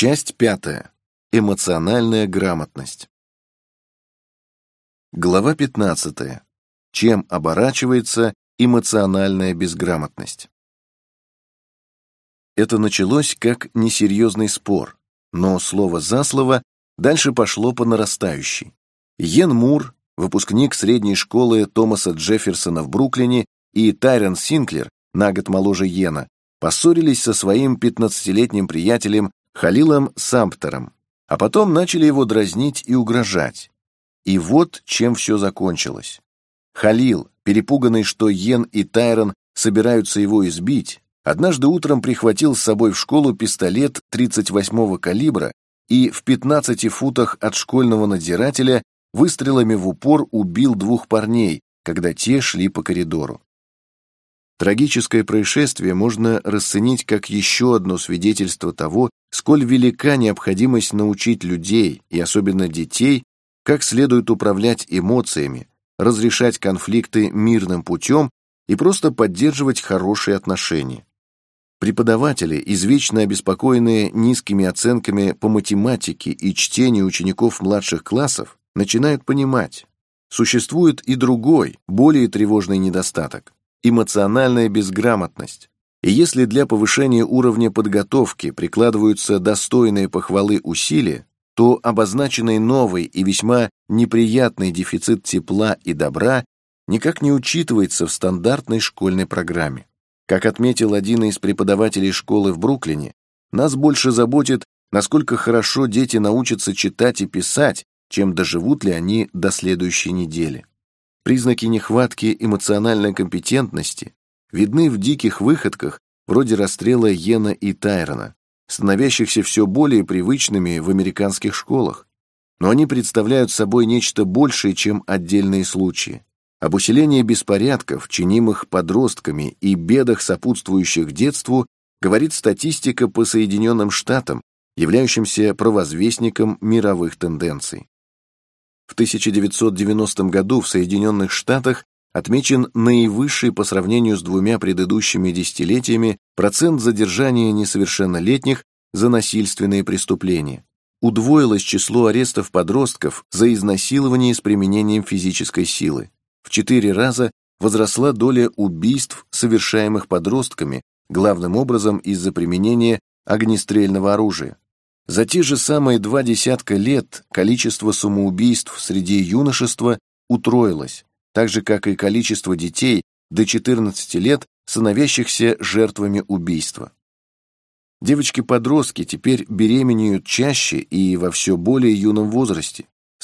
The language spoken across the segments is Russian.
Часть 5. Эмоциональная грамотность. Глава 15. Чем оборачивается эмоциональная безграмотность? Это началось как несерьезный спор, но слово за слово дальше пошло по нарастающей. Йен Мур, выпускник средней школы Томаса Джефферсона в Бруклине, и Тайрон Синклер, на год моложе Йена, поссорились со своим 15-летним приятелем Халилом Самптером, а потом начали его дразнить и угрожать. И вот чем все закончилось. Халил, перепуганный, что Йен и Тайрон собираются его избить, однажды утром прихватил с собой в школу пистолет 38-го калибра и в 15 футах от школьного надзирателя выстрелами в упор убил 2 парней, когда те шли по коридору. Трагическое происшествие можно расценить как еще одно свидетельство того, сколь велика необходимость научить людей, и особенно детей, как следует управлять эмоциями, разрешать конфликты мирным путем и просто поддерживать хорошие отношения. Преподаватели, извечно обеспокоенные низкими оценками по математике и чтению учеников младших классов, начинают понимать, существует и другой, более тревожный недостаток – эмоциональная безграмотность. И если для повышения уровня подготовки прикладываются достойные похвалы усилия, то обозначенный новый и весьма неприятный дефицит тепла и добра никак не учитывается в стандартной школьной программе. Как отметил один из преподавателей школы в Бруклине, нас больше заботит, насколько хорошо дети научатся читать и писать, чем доживут ли они до следующей недели. Признаки нехватки эмоциональной компетентности видны в диких выходках, вроде расстрела Йена и Тайрона, становящихся все более привычными в американских школах. Но они представляют собой нечто большее, чем отдельные случаи. Об усилении беспорядков, чинимых подростками, и бедах, сопутствующих детству, говорит статистика по Соединенным Штатам, являющимся провозвестником мировых тенденций. В 1990 году в Соединенных Штатах отмечен наивысший по сравнению с 2 предыдущими десятилетиями процент задержания несовершеннолетних за насильственные преступления. Удвоилось число арестов подростков за изнасилование с применением физической силы. В 4 раза возросла доля убийств, совершаемых подростками, главным образом из-за применения огнестрельного оружия. За те же самые 20 лет количество самоубийств среди юношества утроилось, так же, как и количество детей до 14 лет, становящихся жертвами убийства. Девочки-подростки теперь беременеют чаще и во все более юном возрасте. С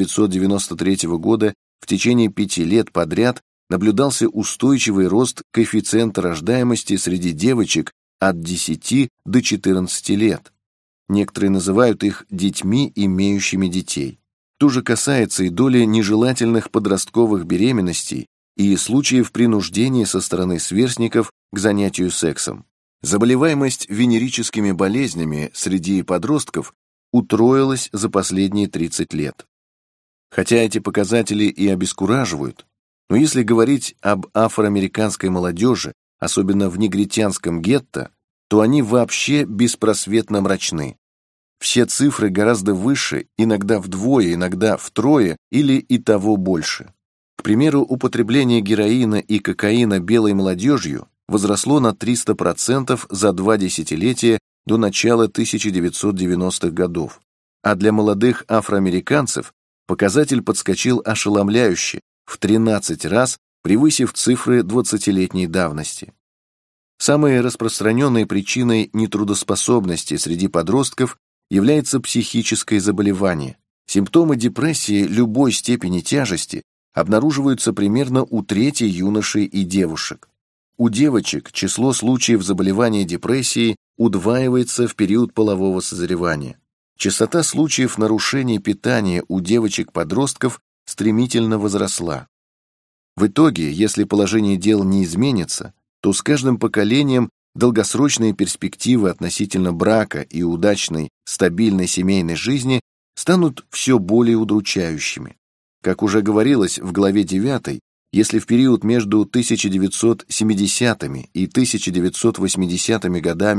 1993 года в течение 5 лет подряд наблюдался устойчивый рост коэффициента рождаемости среди девочек от 10 до 14 лет. Некоторые называют их детьми, имеющими детей. То же касается и доли нежелательных подростковых беременностей и случаев принуждения со стороны сверстников к занятию сексом. Заболеваемость венерическими болезнями среди подростков утроилась за последние 30 лет. Хотя эти показатели и обескураживают, но если говорить об афроамериканской молодежи, особенно в негритянском гетто, то они вообще беспросветно мрачны. Все цифры гораздо выше, иногда вдвое, иногда втрое или и того больше. К примеру, употребление героина и кокаина белой молодежью возросло на 300% за 2 десятилетия до начала 1990-х годов, а для молодых афроамериканцев показатель подскочил ошеломляюще, в 13 раз превысив цифры 20-летней давности. Самой распространенной причиной нетрудоспособности среди подростков является психическое заболевание. Симптомы депрессии любой степени тяжести обнаруживаются примерно у трети юношей и девушек. У девочек число случаев заболевания депрессией удваивается в период полового созревания. Частота случаев нарушений питания у девочек-подростков стремительно возросла. В итоге, если положение дел не изменится, то с каждым поколением долгосрочные перспективы относительно брака и удачной, стабильной семейной жизни станут все более удручающими. Как уже говорилось в главе 9, если в период между 1970 и 1980 годами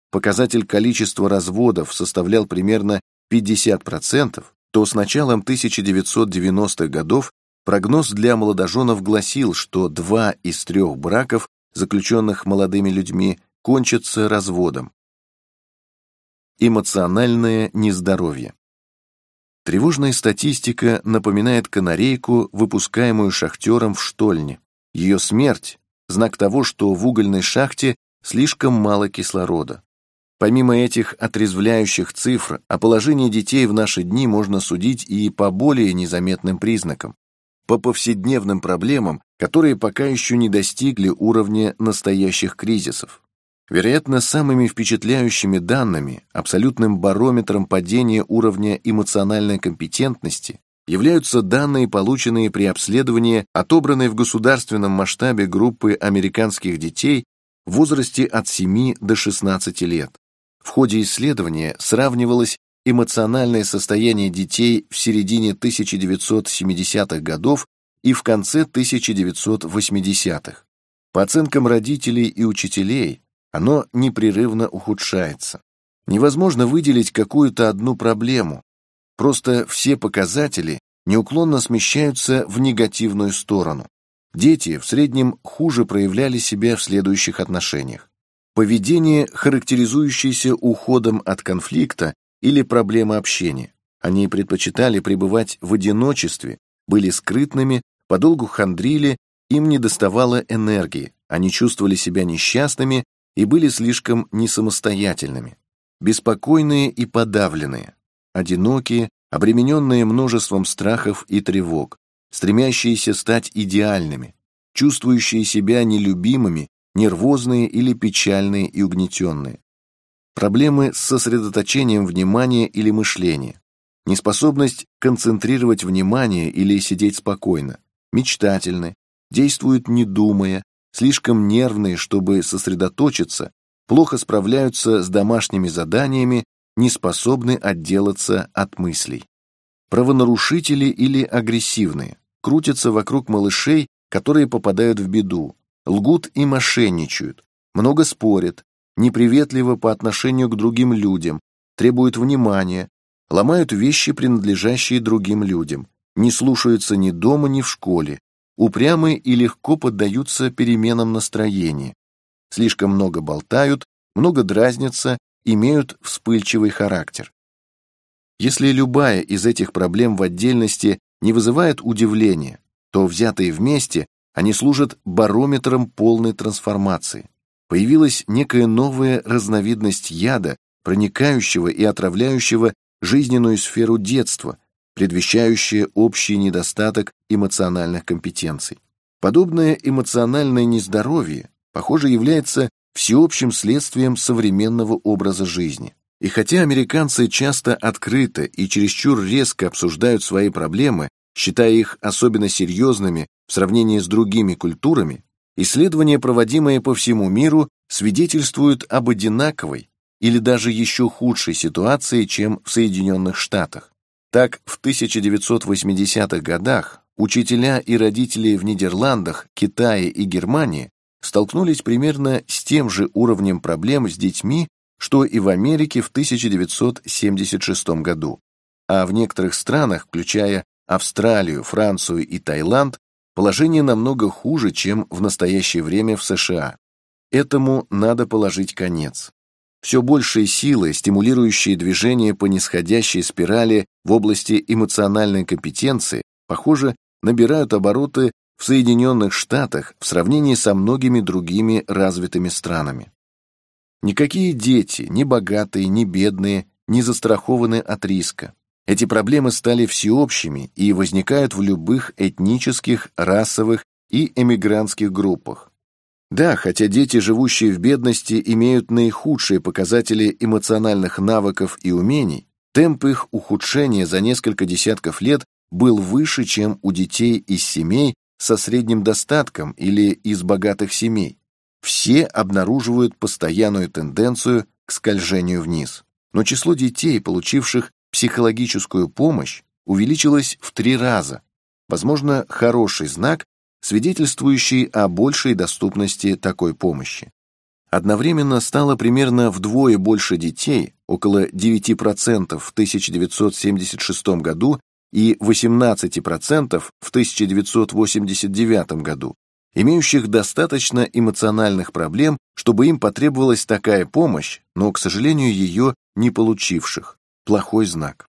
показатель количества разводов составлял примерно 50%, то с началом 1990-х годов прогноз для молодоженов гласил, что 2 из 3 браков, заключенных молодыми людьми, кончатся разводом. Эмоциональное нездоровье. Тревожная статистика напоминает канарейку, выпускаемую шахтером в штольне. Ее смерть – знак того, что в угольной шахте слишком мало кислорода. Помимо этих отрезвляющих цифр, о положении детей в наши дни можно судить и по более незаметным признакам, по повседневным проблемам, которые пока еще не достигли уровня настоящих кризисов. Вероятно, самыми впечатляющими данными, абсолютным барометром падения уровня эмоциональной компетентности являются данные, полученные при обследовании отобранной в государственном масштабе группы американских детей в возрасте от 7 до 16 лет. В ходе исследования сравнивалось эмоциональное состояние детей в середине 1970-х годов и в конце 1980-х. По оценкам родителей и учителей, оно непрерывно ухудшается. Невозможно выделить какую-то одну проблему. Просто все показатели неуклонно смещаются в негативную сторону. Дети в среднем хуже проявляли себя в следующих отношениях. Поведение, характеризующееся уходом от конфликта или проблемы общения. Они предпочитали пребывать в одиночестве, были скрытными, подолгу хандрили, им недоставало энергии, они чувствовали себя несчастными и были слишком несамостоятельными. Беспокойные и подавленные, одинокие, обремененные множеством страхов и тревог, стремящиеся стать идеальными, чувствующие себя нелюбимыми, нервозные или печальные и угнетенные. Проблемы с сосредоточением внимания или мышления, неспособность концентрировать внимание или сидеть спокойно, мечтательны, действуют не думая, слишком нервные, чтобы сосредоточиться, плохо справляются с домашними заданиями, не способны отделаться от мыслей. Правонарушители или агрессивные, крутятся вокруг малышей, которые попадают в беду, лгут и мошенничают, много спорят, неприветливо по отношению к другим людям, требуют внимания, ломают вещи, принадлежащие другим людям, не слушаются ни дома, ни в школе, упрямы и легко поддаются переменам настроения, слишком много болтают, много дразнятся, имеют вспыльчивый характер. Если любая из этих проблем в отдельности не вызывает удивления, то взятые вместе они служат барометром полной трансформации. Появилась некая новая разновидность яда, проникающего и отравляющего жизненную сферу детства, предвещающая общий недостаток эмоциональных компетенций. Подобное эмоциональное нездоровье, похоже, является всеобщим следствием современного образа жизни. И хотя американцы часто открыто и чересчур резко обсуждают свои проблемы, считая их особенно серьезными в сравнении с другими культурами, исследования, проводимые по всему миру, свидетельствуют об одинаковой или даже еще худшей ситуации, чем в Соединенных Штатах. Так, в 1980-х годах учителя и родители в Нидерландах, Китае и Германии столкнулись примерно с тем же уровнем проблем с детьми, что и в Америке в 1976 году. А в некоторых странах, включая Австралию, Францию и Таиланд, положение намного хуже, чем в настоящее время в США. Этому надо положить конец. Все большие силы, стимулирующие движение по нисходящей спирали в области эмоциональной компетенции, похоже, набирают обороты в Соединенных Штатах в сравнении со многими другими развитыми странами. Никакие дети, ни богатые, ни бедные, не застрахованы от риска. Эти проблемы стали всеобщими и возникают в любых этнических, расовых и эмигрантских группах. Да, хотя дети, живущие в бедности, имеют наихудшие показатели эмоциональных навыков и умений, темп их ухудшения за несколько десятков лет был выше, чем у детей из семей со средним достатком или из богатых семей. Все обнаруживают постоянную тенденцию к скольжению вниз. Но число детей, получивших психологическую помощь, увеличилось в 3 раза. Возможно, хороший знак, свидетельствующий о большей доступности такой помощи. одновременно стало примерно вдвое больше детей, около 9% в 1976 году и 18% в 1989 году, имеющих достаточно эмоциональных проблем, чтобы им потребовалась такая помощь, но, к сожалению, ее не получивших. Плохой знак.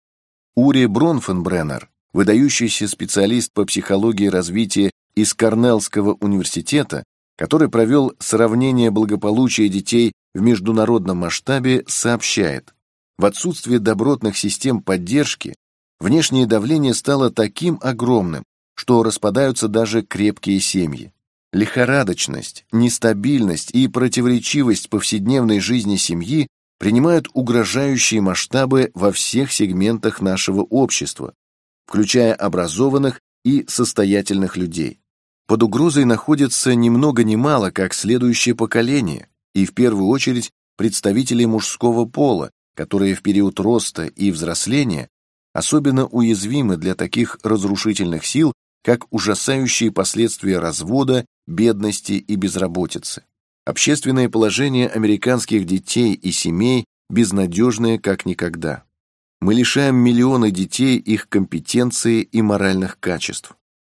Ури Бронфенбреннер, выдающийся специалист по психологии развития из Корнеллского университета, который провел сравнение благополучия детей в международном масштабе, сообщает: в отсутствии добротных систем поддержки внешнее давление стало таким огромным, что распадаются даже крепкие семьи. Лихорадочность, нестабильность и противоречивость повседневной жизни семьи принимают угрожающие масштабы во всех сегментах нашего общества, включая образованных и состоятельных людей. Под угрозой находится ни много ни мало как следующее поколение, и в первую очередь представители мужского пола, которые в период роста и взросления особенно уязвимы для таких разрушительных сил, как ужасающие последствия развода, бедности и безработицы. Общественное положение американских детей и семей безнадежное как никогда. Мы лишаем миллионы детей их компетенции и моральных качеств.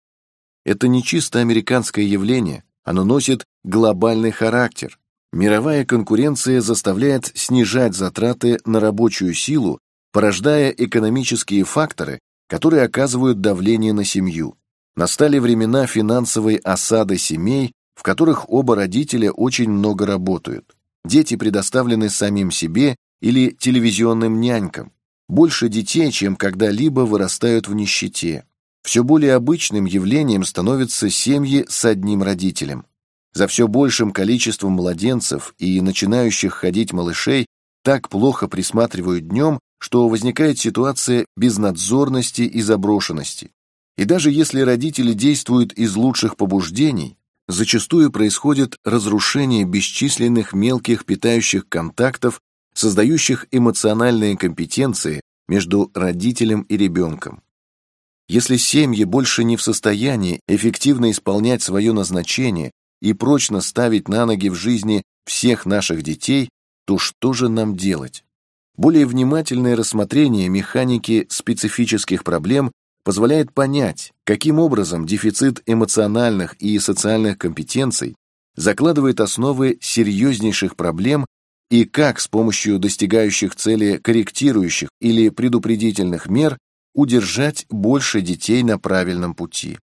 Это не чисто американское явление, оно носит глобальный характер. Мировая конкуренция заставляет снижать затраты на рабочую силу, порождая экономические факторы, которые оказывают давление на семью. Настали времена финансовой осады семей, в которых оба родителя очень много работают. Дети предоставлены самим себе или телевизионным нянькам. Больше детей, чем когда-либо, вырастают в нищете. Все более обычным явлением становятся семьи с одним родителем. За все большим количеством младенцев и начинающих ходить малышей так плохо присматривают днем, что возникает ситуация безнадзорности и заброшенности. И даже если родители действуют из лучших побуждений, зачастую происходит разрушение бесчисленных мелких питающих контактов, создающих эмоциональные компетенции между родителем и ребенком. Если семьи больше не в состоянии эффективно исполнять свое назначение и прочно ставить на ноги в жизни всех наших детей, то что же нам делать? Более внимательное рассмотрение механики специфических проблем позволяет понять, каким образом дефицит эмоциональных и социальных компетенций закладывает основы серьезнейших проблем и как с помощью достигающих цели корректирующих или предупредительных мер удержать больше детей на правильном пути.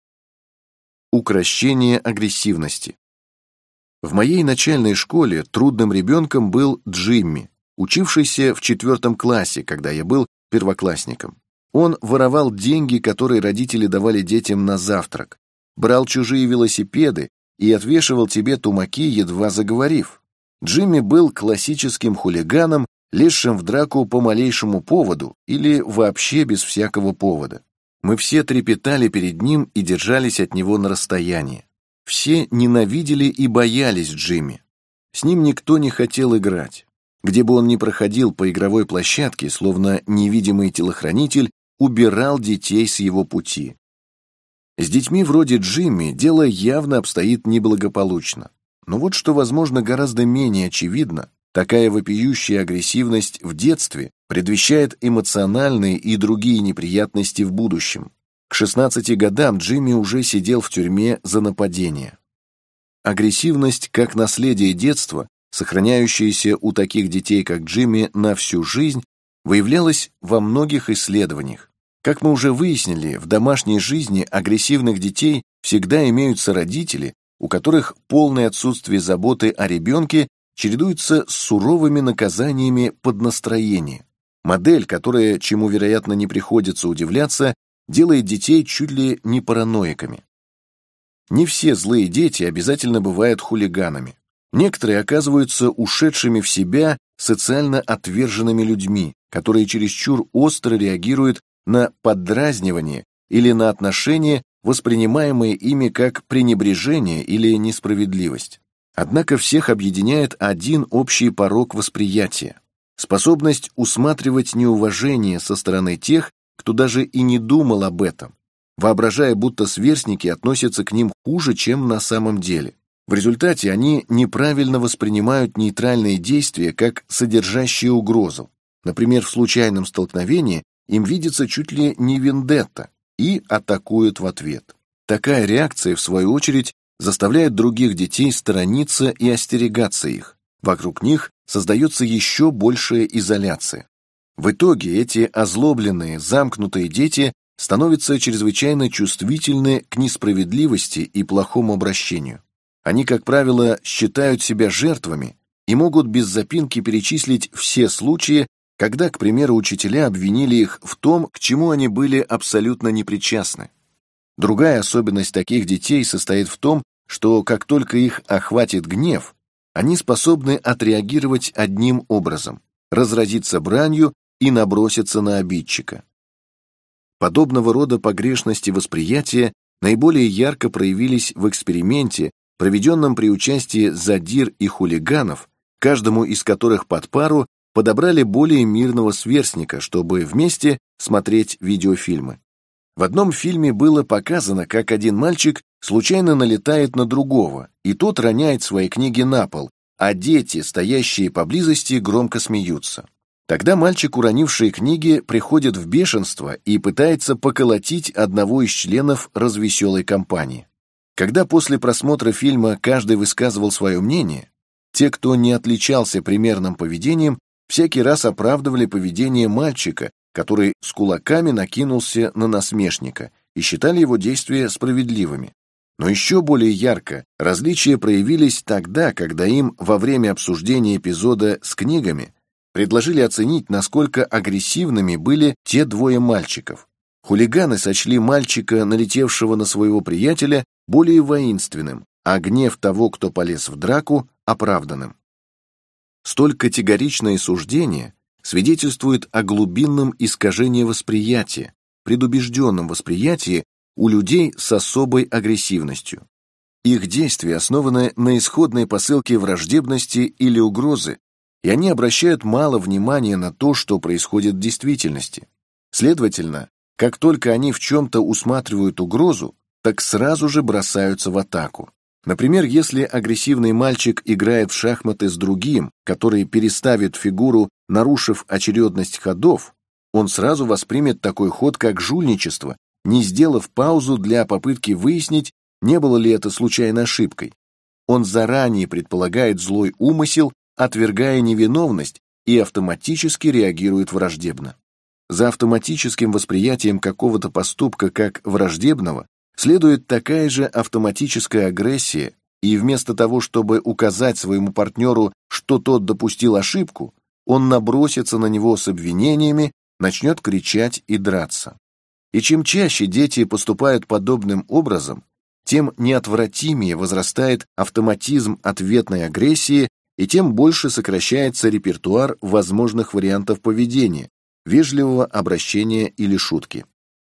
Укрощение агрессивности. В моей начальной школе трудным ребенком был Джимми, учившийся в 4 классе, когда я был первоклассником. Он воровал деньги, которые родители давали детям на завтрак, брал чужие велосипеды и отвешивал тебе тумаки, едва заговорив. Джимми был классическим хулиганом, лезшим в драку по малейшему поводу или вообще без всякого повода. Мы все трепетали перед ним и держались от него на расстоянии. Все ненавидели и боялись Джимми. С ним никто не хотел играть. Где бы он ни проходил по игровой площадке, словно невидимый телохранитель, убирал детей с его пути. С детьми вроде Джимми дело явно обстоит неблагополучно. Но вот что, возможно, гораздо менее очевидно, такая вопиющая агрессивность в детстве предвещает эмоциональные и другие неприятности в будущем. К 16 годам Джимми уже сидел в тюрьме за нападение. Агрессивность как наследие детства, сохраняющаяся у таких детей, как Джимми, на всю жизнь, выявлялась во многих исследованиях. Как мы уже выяснили, в домашней жизни агрессивных детей всегда имеются родители, у которых полное отсутствие заботы о ребенке чередуется с суровыми наказаниями под настроение. Модель, которая, чему, вероятно, не приходится удивляться, делает детей чуть ли не параноиками. Не все злые дети обязательно бывают хулиганами. Некоторые оказываются ушедшими в себя социально отверженными людьми, которые чересчур остро реагируют на поддразнивание или на отношения, воспринимаемые ими как пренебрежение или несправедливость. Однако всех объединяет один общий порог восприятия – способность усматривать неуважение со стороны тех, кто даже и не думал об этом, воображая, будто сверстники относятся к ним хуже, чем на самом деле. В результате они неправильно воспринимают нейтральные действия как содержащие угрозу. Например, в случайном столкновении им видится чуть ли не вендетта и атакуют в ответ. Такая реакция, в свою очередь, заставляет других детей сторониться и остерегаться их. Вокруг них создается еще большая изоляция. В итоге эти озлобленные, замкнутые дети становятся чрезвычайно чувствительны к несправедливости и плохому обращению. Они, как правило, считают себя жертвами и могут без запинки перечислить все случаи, когда, к примеру, учителя обвинили их в том, к чему они были абсолютно непричастны. Другая особенность таких детей состоит в том, что как только их охватит гнев, они способны отреагировать одним образом – разразиться бранью и наброситься на обидчика. Подобного рода погрешности восприятия наиболее ярко проявились в эксперименте, проведенном при участии задир и хулиганов, каждому из которых под пару подобрали более мирного сверстника, чтобы вместе смотреть видеофильмы. В одном фильме было показано, как один мальчик случайно налетает на другого, и тот роняет свои книги на пол, а дети, стоящие поблизости, громко смеются. Тогда мальчик, уронивший книги, приходит в бешенство и пытается поколотить одного из членов развеселой компании. Когда после просмотра фильма каждый высказывал свое мнение, те, кто не отличался примерным поведением, всякий раз оправдывали поведение мальчика, который с кулаками накинулся на насмешника, и считали его действия справедливыми. Но еще более ярко различия проявились тогда, когда им во время обсуждения эпизода с книгами предложили оценить, насколько агрессивными были те двое мальчиков. Хулиганы сочли мальчика, налетевшего на своего приятеля, более воинственным, а гнев того, кто полез в драку, оправданным. Столь категоричное суждение свидетельствует о глубинном искажении восприятия, предубежденном восприятии у людей с особой агрессивностью. Их действия основаны на исходной посылке враждебности или угрозы, и они обращают мало внимания на то, что происходит в действительности. Следовательно, как только они в чем-то усматривают угрозу, так сразу же бросаются в атаку. Например, если агрессивный мальчик играет в шахматы с другим, который переставит фигуру, нарушив очередность ходов, он сразу воспримет такой ход как жульничество, не сделав паузу для попытки выяснить, не было ли это случайной ошибкой. Он заранее предполагает злой умысел, отвергая невиновность, и автоматически реагирует враждебно. За автоматическим восприятием какого-то поступка как враждебного следует такая же автоматическая агрессия, и вместо того, чтобы указать своему партнеру, что тот допустил ошибку, он набросится на него с обвинениями, начнет кричать и драться. И чем чаще дети поступают подобным образом, тем неотвратимее возрастает автоматизм ответной агрессии, и тем больше сокращается репертуар возможных вариантов поведения, вежливого обращения или шутки.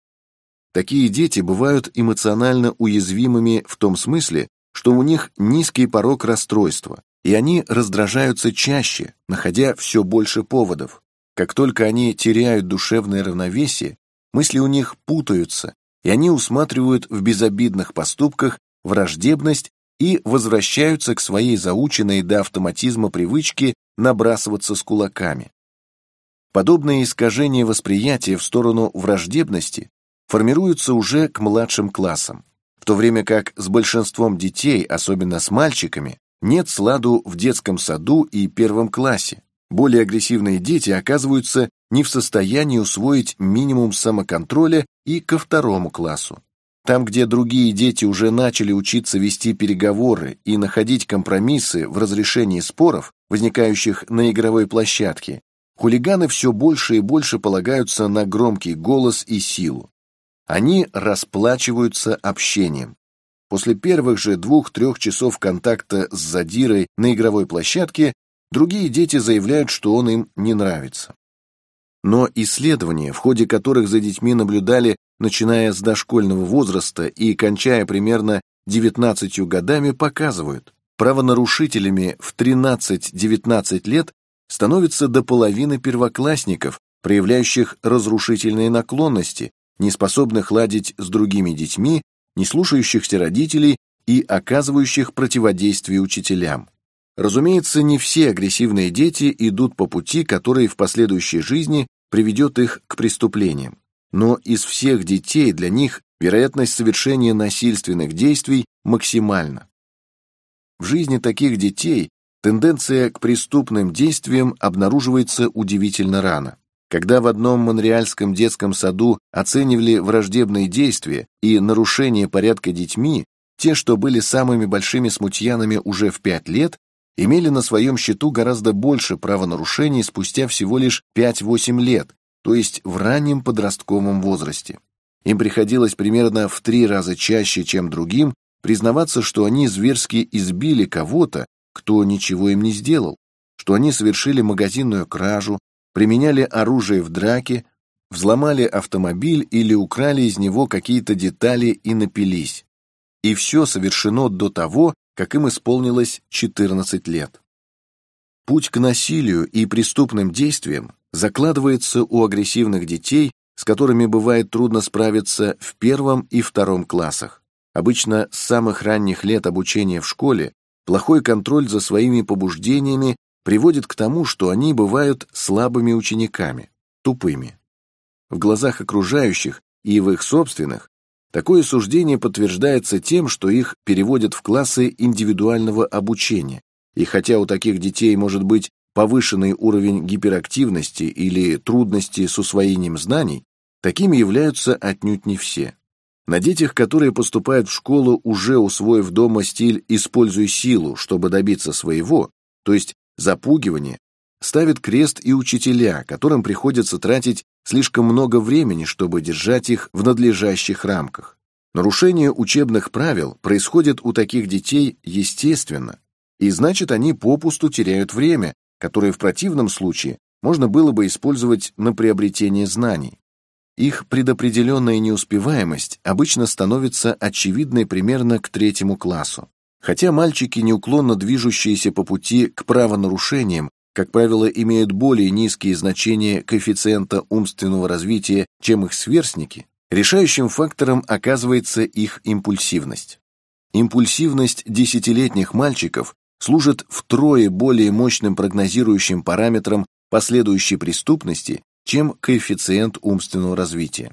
Такие дети бывают эмоционально уязвимыми в том смысле, что у них низкий порог расстройства, и они раздражаются чаще, находя все больше поводов. Как только они теряют душевное равновесие, мысли у них путаются, и они усматривают в безобидных поступках враждебность и возвращаются к своей заученной до автоматизма привычке набрасываться с кулаками. Подобные искажения восприятия в сторону враждебности формируются уже к младшим классам, в то время как с большинством детей, особенно с мальчиками, нет сладу в детском саду и первом классе. Более агрессивные дети оказываются не в состоянии усвоить минимум самоконтроля и ко второму классу. Там, где другие дети уже начали учиться вести переговоры и находить компромиссы в разрешении споров, возникающих на игровой площадке, хулиганы все больше и больше полагаются на громкий голос и силу. Они расплачиваются общением. После первых же 2-3 часов контакта с задирой на игровой площадке другие дети заявляют, что он им не нравится. Но исследования, в ходе которых за детьми наблюдали, начиная с дошкольного возраста и кончая примерно 19 годами, показывают, правонарушителями в 13-19 лет становится до половины первоклассников, проявляющих разрушительные наклонности, не способных ладить с другими детьми, не слушающихся родителей и оказывающих противодействие учителям. Разумеется, не все агрессивные дети идут по пути, который в последующей жизни приведет их к преступлениям. Но из всех детей для них вероятность совершения насильственных действий максимальна. В жизни таких детей тенденция к преступным действиям обнаруживается удивительно рано. Когда в одном монреальском детском саду оценивали враждебные действия и нарушение порядка детьми, те, что были самыми большими смутьянами уже в 5 лет, имели на своем счету гораздо больше правонарушений спустя всего лишь 5-8 лет, то есть в раннем подростковом возрасте. Им приходилось примерно в 3 раза чаще, чем другим, признаваться, что они зверски избили кого-то, кто ничего им не сделал, что они совершили магазинную кражу, применяли оружие в драке, взломали автомобиль или украли из него какие-то детали и напились. И все совершено до того, как им исполнилось 14 лет. Путь к насилию и преступным действиям закладывается у агрессивных детей, с которыми бывает трудно справиться в 1 и 2 классах. Обычно с самых ранних лет обучения в школе плохой контроль за своими побуждениями приводит к тому, что они бывают слабыми учениками, тупыми. В глазах окружающих и в их собственных такое суждение подтверждается тем, что их переводят в классы индивидуального обучения, и хотя у таких детей может быть повышенный уровень гиперактивности или трудности с усвоением знаний, такими являются отнюдь не все. На детях, которые поступают в школу, уже усвоив дома стиль «используй силу, чтобы добиться своего», то есть запугивание, ставят крест и учителя, которым приходится тратить слишком много времени, чтобы держать их в надлежащих рамках. Нарушение учебных правил происходит у таких детей естественно, и значит, они попусту теряют время, которое в противном случае можно было бы использовать на приобретение знаний. Их предопределенная неуспеваемость обычно становится очевидной примерно к 3 классу. Хотя мальчики, неуклонно движущиеся по пути к правонарушениям, как правило, имеют более низкие значения коэффициента умственного развития, чем их сверстники, решающим фактором оказывается их импульсивность. Импульсивность 10-летних мальчиков служит втрое более мощным прогнозирующим параметром последующей преступности, чем коэффициент умственного развития.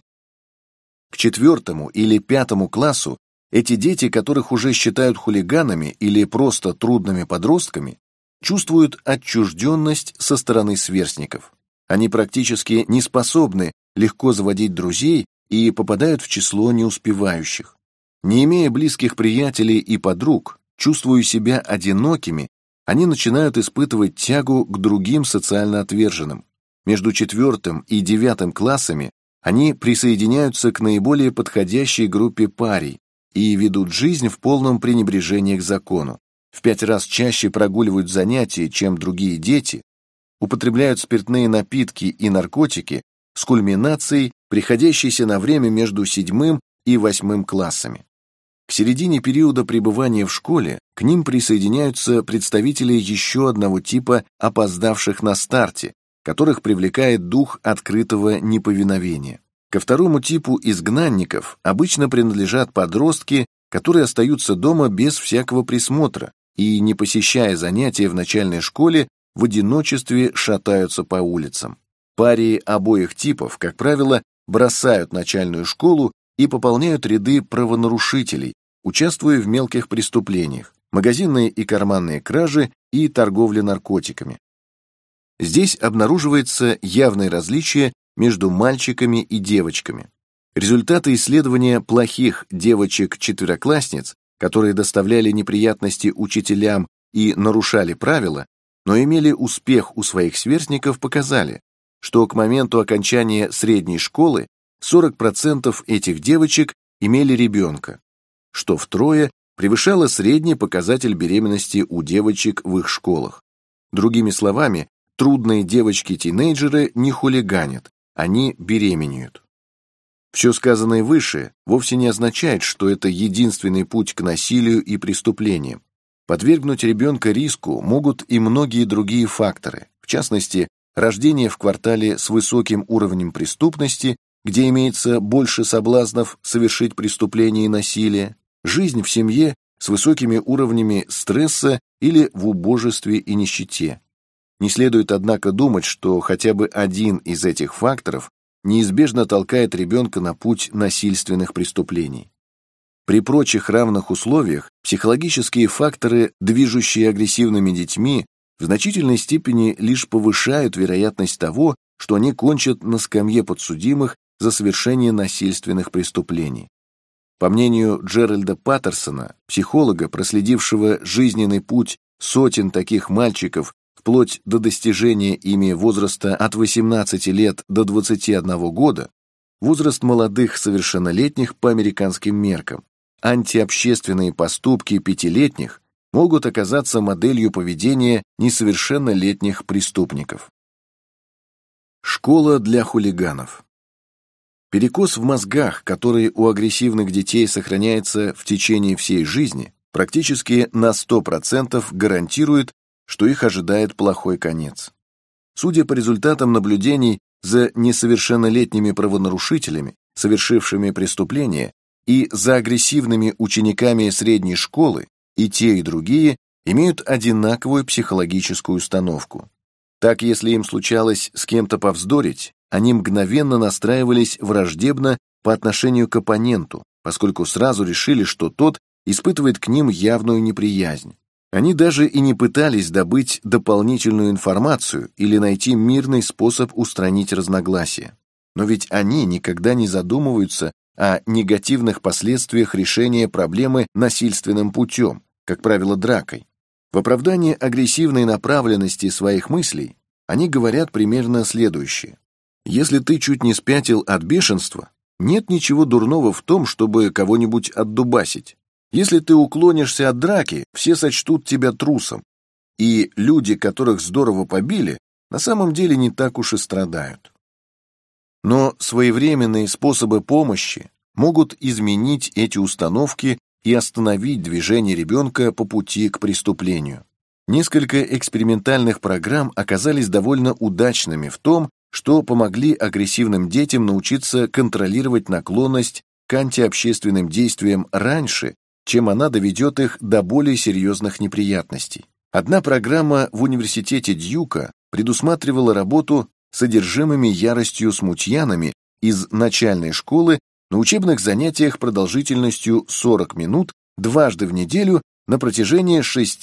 К 4 или 5 классу эти дети, которых уже считают хулиганами или просто трудными подростками, чувствуют отчужденность со стороны сверстников. Они практически не способны легко заводить друзей и попадают в число неуспевающих. Не имея близких приятелей и подруг, чувствуя себя одинокими, они начинают испытывать тягу к другим социально отверженным. Между 4 и 9 классами они присоединяются к наиболее подходящей группе парий и ведут жизнь в полном пренебрежении к закону. В 5 раз чаще прогуливают занятия, чем другие дети, употребляют спиртные напитки и наркотики с кульминацией, приходящейся на время между 7 и 8 классами. К середине периода пребывания в школе к ним присоединяются представители еще одного типа опоздавших на старте, которых привлекает дух открытого неповиновения. Ко второму типу изгнанников обычно принадлежат подростки, которые остаются дома без всякого присмотра и, не посещая занятия в начальной школе, в одиночестве шатаются по улицам. Парии обоих типов, как правило, бросают начальную школу и пополняют ряды правонарушителей, участвуя в мелких преступлениях, магазинные и карманные кражи и торговле наркотиками. Здесь обнаруживается явное различие между мальчиками и девочками. Результаты исследования плохих девочек-четвероклассниц, которые доставляли неприятности учителям и нарушали правила, но имели успех у своих сверстников, показали, что к моменту окончания средней школы 40% этих девочек имели ребенка, что втрое превышало средний показатель беременности у девочек в их школах. Другими словами, трудные девочки-тинейджеры не хулиганят, они беременеют. Все сказанное выше вовсе не означает, что это единственный путь к насилию и преступлениям. Подвергнуть ребенка риску могут и многие другие факторы, в частности, рождение в квартале с высоким уровнем преступности, где имеется больше соблазнов совершить преступление и насилие, жизнь в семье с высокими уровнями стресса или в убожестве и нищете. Не следует, однако, думать, что хотя бы один из этих факторов неизбежно толкает ребенка на путь насильственных преступлений. При прочих равных условиях психологические факторы, движущие агрессивными детьми, в значительной степени лишь повышают вероятность того, что они кончат на скамье подсудимых за совершение насильственных преступлений. По мнению Джеральда Паттерсона, психолога, проследившего жизненный путь сотен таких мальчиков вплоть до достижения ими возраста от 18 лет до 21 года, возраст молодых совершеннолетних по американским меркам, антиобщественные поступки пятилетних могут оказаться моделью поведения несовершеннолетних преступников. Школа для хулиганов. Перекос в мозгах, который у агрессивных детей сохраняется в течение всей жизни, практически на 100% гарантирует, что их ожидает плохой конец. Судя по результатам наблюдений за несовершеннолетними правонарушителями, совершившими преступления, и за агрессивными учениками средней школы, и те, и другие имеют одинаковую психологическую установку. Так, если им случалось с кем-то повздорить, они мгновенно настраивались враждебно по отношению к оппоненту, поскольку сразу решили, что тот испытывает к ним явную неприязнь. Они даже и не пытались добыть дополнительную информацию или найти мирный способ устранить разногласия. Но ведь они никогда не задумываются о негативных последствиях решения проблемы насильственным путем, как правило, дракой. В оправдании агрессивной направленности своих мыслей они говорят примерно следующее. Если ты чуть не спятил от бешенства, нет ничего дурного в том, чтобы кого-нибудь отдубасить. Если ты уклонишься от драки, все сочтут тебя трусом. И люди, которых здорово побили, на самом деле не так уж и страдают. Но своевременные способы помощи могут изменить эти установки и остановить движение ребенка по пути к преступлению. Несколько экспериментальных программ оказались довольно удачными в том, что помогли агрессивным детям научиться контролировать наклонность к антиобщественным действиям раньше, чем она доведет их до более серьезных неприятностей. Одна программа в университете Дьюка предусматривала работу с одержимыми яростью смутьянами из начальной школы на учебных занятиях продолжительностью 40 минут дважды в неделю на протяжении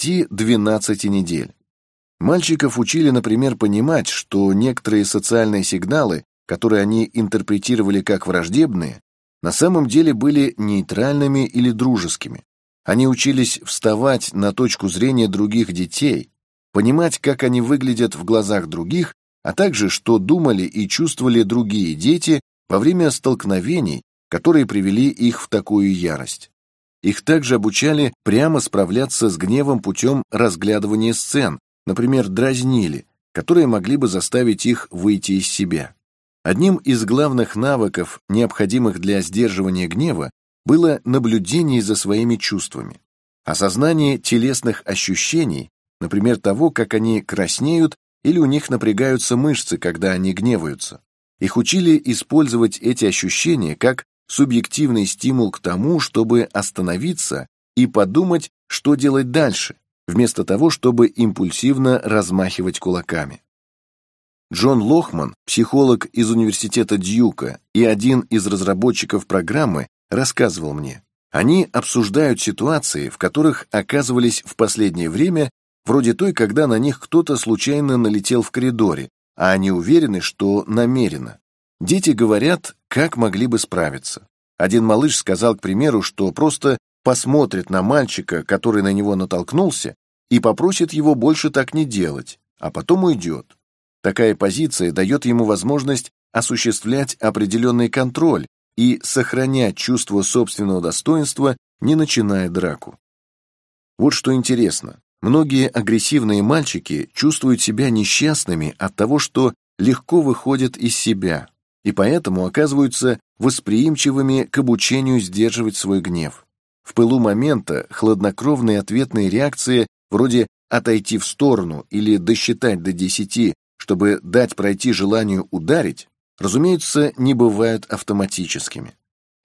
6-12 недель. Мальчиков учили, например, понимать, что некоторые социальные сигналы, которые они интерпретировали как враждебные, на самом деле были нейтральными или дружескими. Они учились вставать на точку зрения других детей, понимать, как они выглядят в глазах других, а также, что думали и чувствовали другие дети во время столкновений, которые привели их в такую ярость. Их также обучали прямо справляться с гневом путем разглядывания сцен, например, дразнили, которые могли бы заставить их выйти из себя. Одним из главных навыков, необходимых для сдерживания гнева, было наблюдение за своими чувствами. Осознание телесных ощущений, например, того, как они краснеют или у них напрягаются мышцы, когда они гневаются. Их учили использовать эти ощущения как субъективный стимул к тому, чтобы остановиться и подумать, что делать дальше, вместо того, чтобы импульсивно размахивать кулаками. Джон Лохман, психолог из университета Дьюка и один из разработчиков программы, рассказывал мне, они обсуждают ситуации, в которых оказывались в последнее время, вроде той, когда на них кто-то случайно налетел в коридоре, а они уверены, что намеренно. Дети говорят, как могли бы справиться. Один малыш сказал, к примеру, что просто посмотрит на мальчика, который на него натолкнулся, и попросит его больше так не делать, а потом уйдет. Такая позиция дает ему возможность осуществлять определенный контроль и сохранять чувство собственного достоинства, не начиная драку. Вот что интересно. Многие агрессивные мальчики чувствуют себя несчастными от того, что легко выходят из себя, и поэтому оказываются восприимчивыми к обучению сдерживать свой гнев. В пылу момента хладнокровные ответные реакции, вроде отойти в сторону или досчитать до 10, чтобы дать пройти желанию ударить, разумеется, не бывают автоматическими.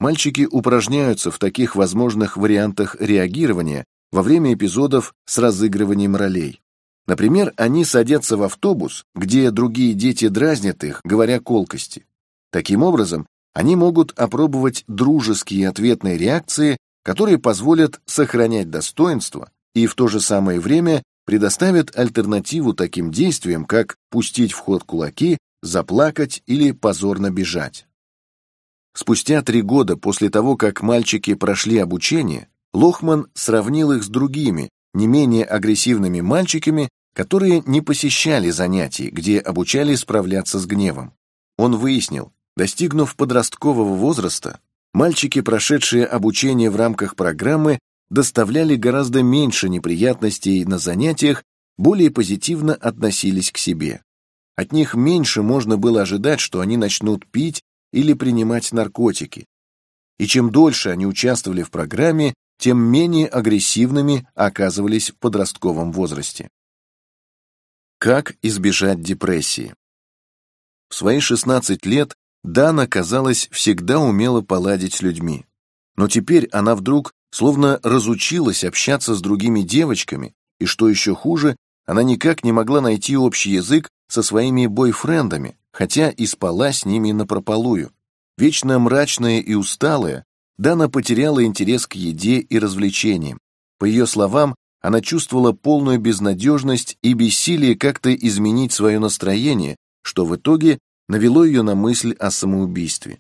Мальчики упражняются в таких возможных вариантах реагирования во время эпизодов с разыгрыванием ролей. Например, они садятся в автобус, где другие дети дразнят их, говоря колкости. Таким образом, они могут опробовать дружеские ответные реакции, которые позволят сохранять достоинство и в то же самое время предоставят альтернативу таким действиям, как пустить в ход кулаки, заплакать или позорно бежать. Спустя 3 года после того, как мальчики прошли обучение, Лохман сравнил их с другими, не менее агрессивными мальчиками, которые не посещали занятий, где обучали справляться с гневом. Он выяснил, достигнув подросткового возраста, мальчики, прошедшие обучение в рамках программы, доставляли гораздо меньше неприятностей на занятиях, более позитивно относились к себе. От них меньше можно было ожидать, что они начнут пить или принимать наркотики. И чем дольше они участвовали в программе, тем менее агрессивными оказывались в подростковом возрасте. Как избежать депрессии? В свои 16 лет Дана, казалось, всегда умела поладить с людьми. Но теперь она вдруг словно разучилась общаться с другими девочками, и, что еще хуже, она никак не могла найти общий язык со своими бойфрендами, хотя и спала с ними напропалую. Вечно мрачная и усталая, Дана потеряла интерес к еде и развлечениям. По ее словам, она чувствовала полную безнадежность и бессилие как-то изменить свое настроение, что в итоге навело ее на мысль о самоубийстве.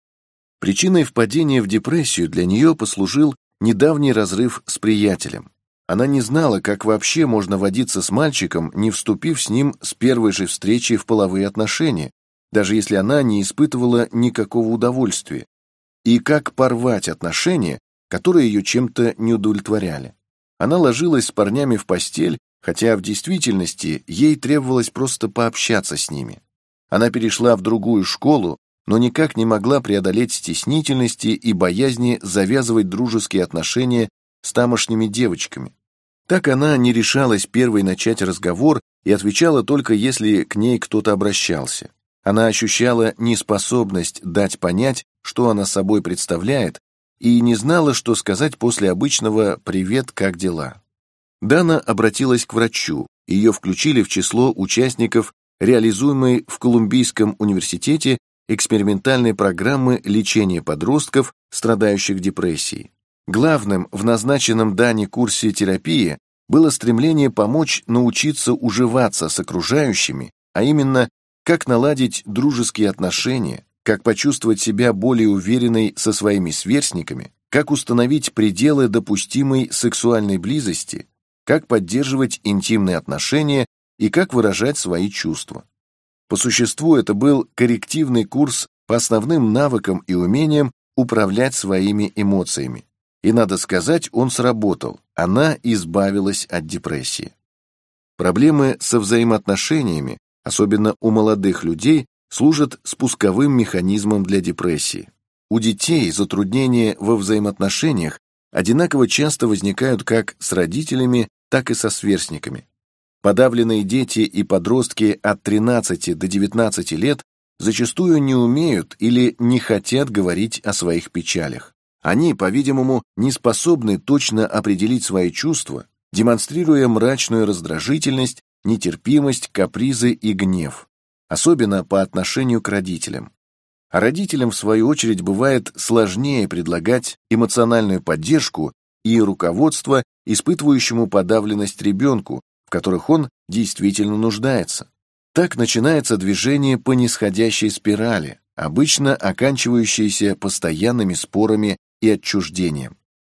Причиной впадения в депрессию для нее послужил недавний разрыв с приятелем. Она не знала, как вообще можно водиться с мальчиком, не вступив с ним с первой же встречи в половые отношения, даже если она не испытывала никакого удовольствия, и как порвать отношения, которые ее чем-то не удовлетворяли. Она ложилась с парнями в постель, хотя в действительности ей требовалось просто пообщаться с ними. Она перешла в другую школу, но никак не могла преодолеть стеснительности и боязни завязывать дружеские отношения с тамошними девочками. Так она не решалась первой начать разговор и отвечала только если к ней кто-то обращался. Она ощущала неспособность дать понять, что она собой представляет, и не знала, что сказать после обычного «привет, как дела?». Дана обратилась к врачу, ее включили в число участников реализуемой в Колумбийском университете экспериментальной программы лечения подростков, страдающих депрессией. Главным в назначенном Дане курсе терапии было стремление помочь научиться уживаться с окружающими, а именно, как наладить дружеские отношения, как почувствовать себя более уверенной со своими сверстниками, как установить пределы допустимой сексуальной близости, как поддерживать интимные отношения и как выражать свои чувства. По существу это был коррективный курс по основным навыкам и умениям управлять своими эмоциями. И, надо сказать, он сработал, она избавилась от депрессии. Проблемы со взаимоотношениями, особенно у молодых людей, служат спусковым механизмом для депрессии. У детей затруднения во взаимоотношениях одинаково часто возникают как с родителями, так и со сверстниками. Подавленные дети и подростки от 13 до 19 лет зачастую не умеют или не хотят говорить о своих печалях. Они, по-видимому, не способны точно определить свои чувства, демонстрируя мрачную раздражительность, нетерпимость, капризы и гнев, особенно по отношению к родителям. А родителям, в свою очередь, бывает сложнее предлагать эмоциональную поддержку и руководство испытывающему подавленность ребенку, в которых он действительно нуждается. Так начинается движение по нисходящей спирали, обычно оканчивающееся постоянными спорами и отчуждением.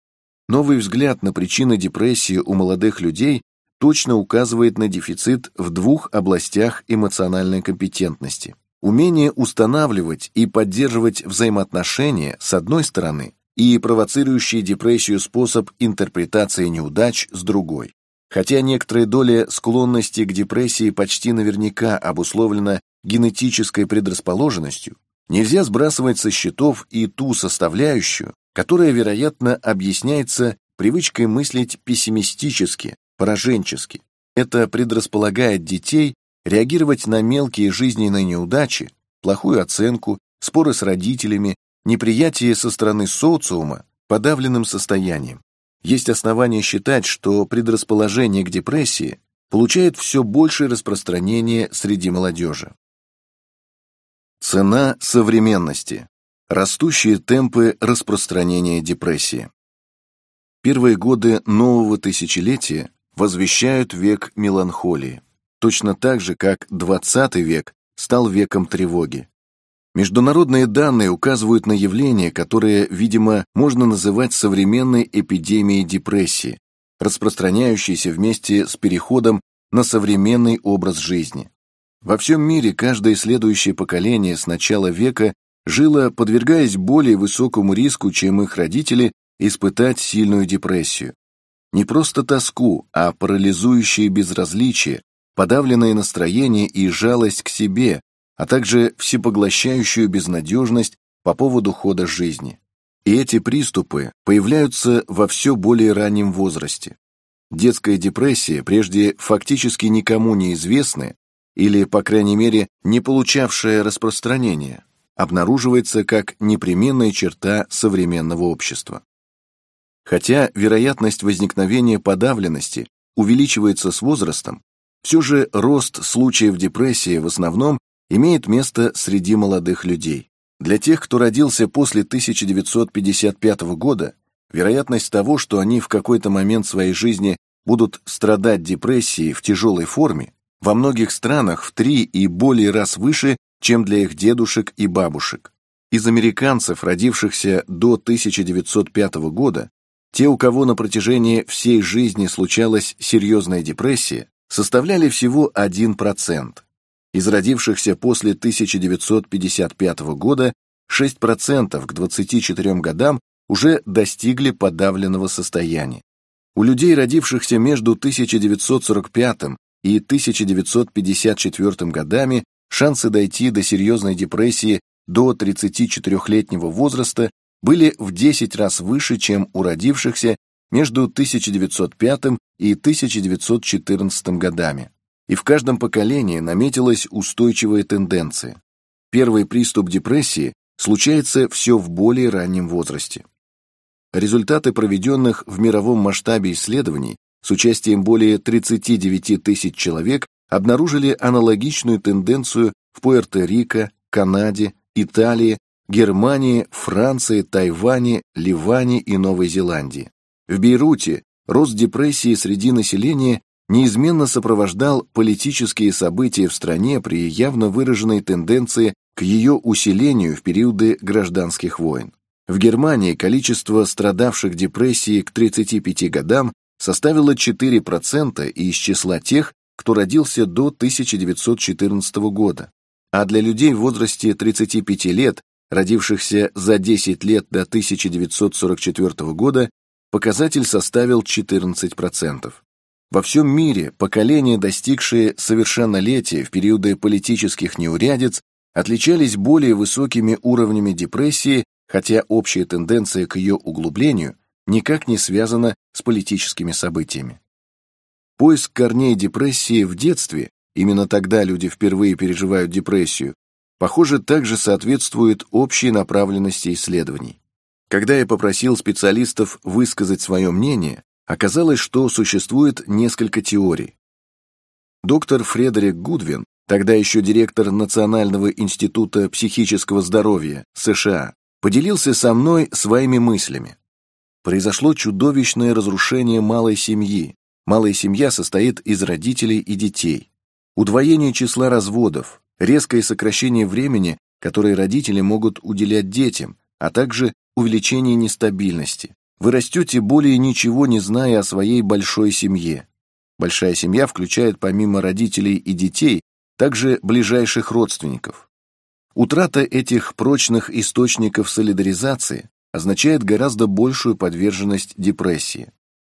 Новый взгляд на причины депрессии у молодых людей точно указывает на дефицит в 2 областях эмоциональной компетентности. Умение устанавливать и поддерживать взаимоотношения с одной стороны и провоцирующий депрессию способ интерпретации неудач с другой. Хотя некоторая доля склонности к депрессии почти наверняка обусловлена генетической предрасположенностью, нельзя сбрасывать со счетов и ту составляющую, которая, вероятно, объясняется привычкой мыслить пессимистически, пораженчески. Это предрасполагает детей реагировать на мелкие жизненные неудачи, плохую оценку, споры с родителями, неприятие со стороны социума подавленным состоянием. Есть основания считать, что предрасположение к депрессии получает все большее распространение среди молодежи. Цена современности. Растущие темпы распространения депрессии. Первые годы нового тысячелетия возвещают век меланхолии, точно так же, как XX век стал веком тревоги. Международные данные указывают на явление, которое, видимо, можно называть современной эпидемией депрессии, распространяющейся вместе с переходом на современный образ жизни. Во всем мире каждое следующее поколение с начала века жило, подвергаясь более высокому риску, чем их родители, испытать сильную депрессию. Не просто тоску, а парализующее безразличие, подавленное настроение и жалость к себе, а также всепоглощающую безнадежность по поводу хода жизни. И эти приступы появляются во все более раннем возрасте. Детская депрессия, прежде фактически никому неизвестная, или, по крайней мере, не получавшая распространения, обнаруживается как непременная черта современного общества. Хотя вероятность возникновения подавленности увеличивается с возрастом, все же рост случаев депрессии в основном имеет место среди молодых людей. Для тех, кто родился после 1955 года, вероятность того, что они в какой-то момент своей жизни будут страдать депрессией в тяжелой форме, во многих странах в 3 и более раз выше, чем для их дедушек и бабушек. Из американцев, родившихся до 1905 года, те, у кого на протяжении всей жизни случалась серьезная депрессия, составляли всего 1%. Из родившихся после 1955 года 6% к 24 годам уже достигли подавленного состояния. У людей, родившихся между 1945 и 1954 годами, шансы дойти до серьезной депрессии до 34-летнего возраста были в 10 раз выше, чем у родившихся между 1905 и 1914 годами. И в каждом поколении наметилась устойчивая тенденция. Первый приступ депрессии случается все в более раннем возрасте. Результаты проведенных в мировом масштабе исследований с участием более 39 тысяч человек обнаружили аналогичную тенденцию в Пуэрто-Рико, Канаде, Италии, Германии, Франции, Тайване, Ливане и Новой Зеландии. В Бейруте рост депрессии среди населения неизменно сопровождал политические события в стране при явно выраженной тенденции к ее усилению в периоды гражданских войн. В Германии количество страдавших депрессией к 35 годам составило 4% из числа тех, кто родился до 1914 года, а для людей в возрасте 35 лет, родившихся за 10 лет до 1944 года, показатель составил 14%. Во всем мире поколения, достигшие совершеннолетия в периоды политических неурядиц, отличались более высокими уровнями депрессии, хотя общая тенденция к ее углублению никак не связана с политическими событиями. Поиск корней депрессии в детстве, именно тогда люди впервые переживают депрессию, похоже, также соответствует общей направленности исследований. Когда я попросил специалистов высказать свое мнение, оказалось, что существует несколько теорий. Доктор Фредерик Гудвин, тогда еще директор Национального института психического здоровья США, поделился со мной своими мыслями. Произошло чудовищное разрушение малой семьи. Малая семья состоит из родителей и детей. Удвоение числа разводов, резкое сокращение времени, которое родители могут уделять детям, а также увеличение нестабильности. Вы растете, более ничего не зная о своей большой семье. Большая семья включает помимо родителей и детей также ближайших родственников. Утрата этих прочных источников солидаризации означает гораздо большую подверженность депрессии.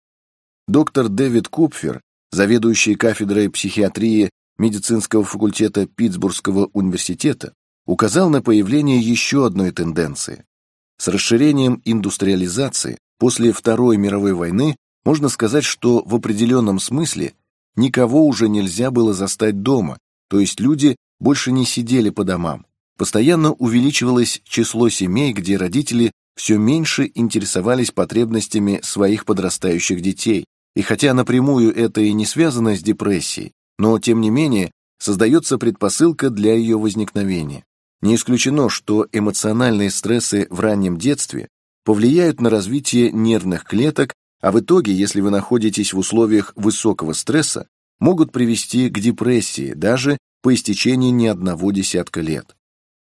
Доктор Дэвид Купфер, заведующий кафедрой психиатрии медицинского факультета Питтсбургского университета, указал на появление еще одной тенденции. С расширением индустриализации после Второй мировой войны можно сказать, что в определенном смысле никого уже нельзя было застать дома, то есть люди больше не сидели по домам. постоянно увеличивалось число семей, где родители все меньше интересовались потребностями своих подрастающих детей. И хотя напрямую это и не связано с депрессией, но тем не менее создается предпосылка для ее возникновения. Не исключено, что эмоциональные стрессы в раннем детстве повлияют на развитие нервных клеток, а в итоге, если вы находитесь в условиях высокого стресса, могут привести к депрессии даже по истечении не одного десятка лет.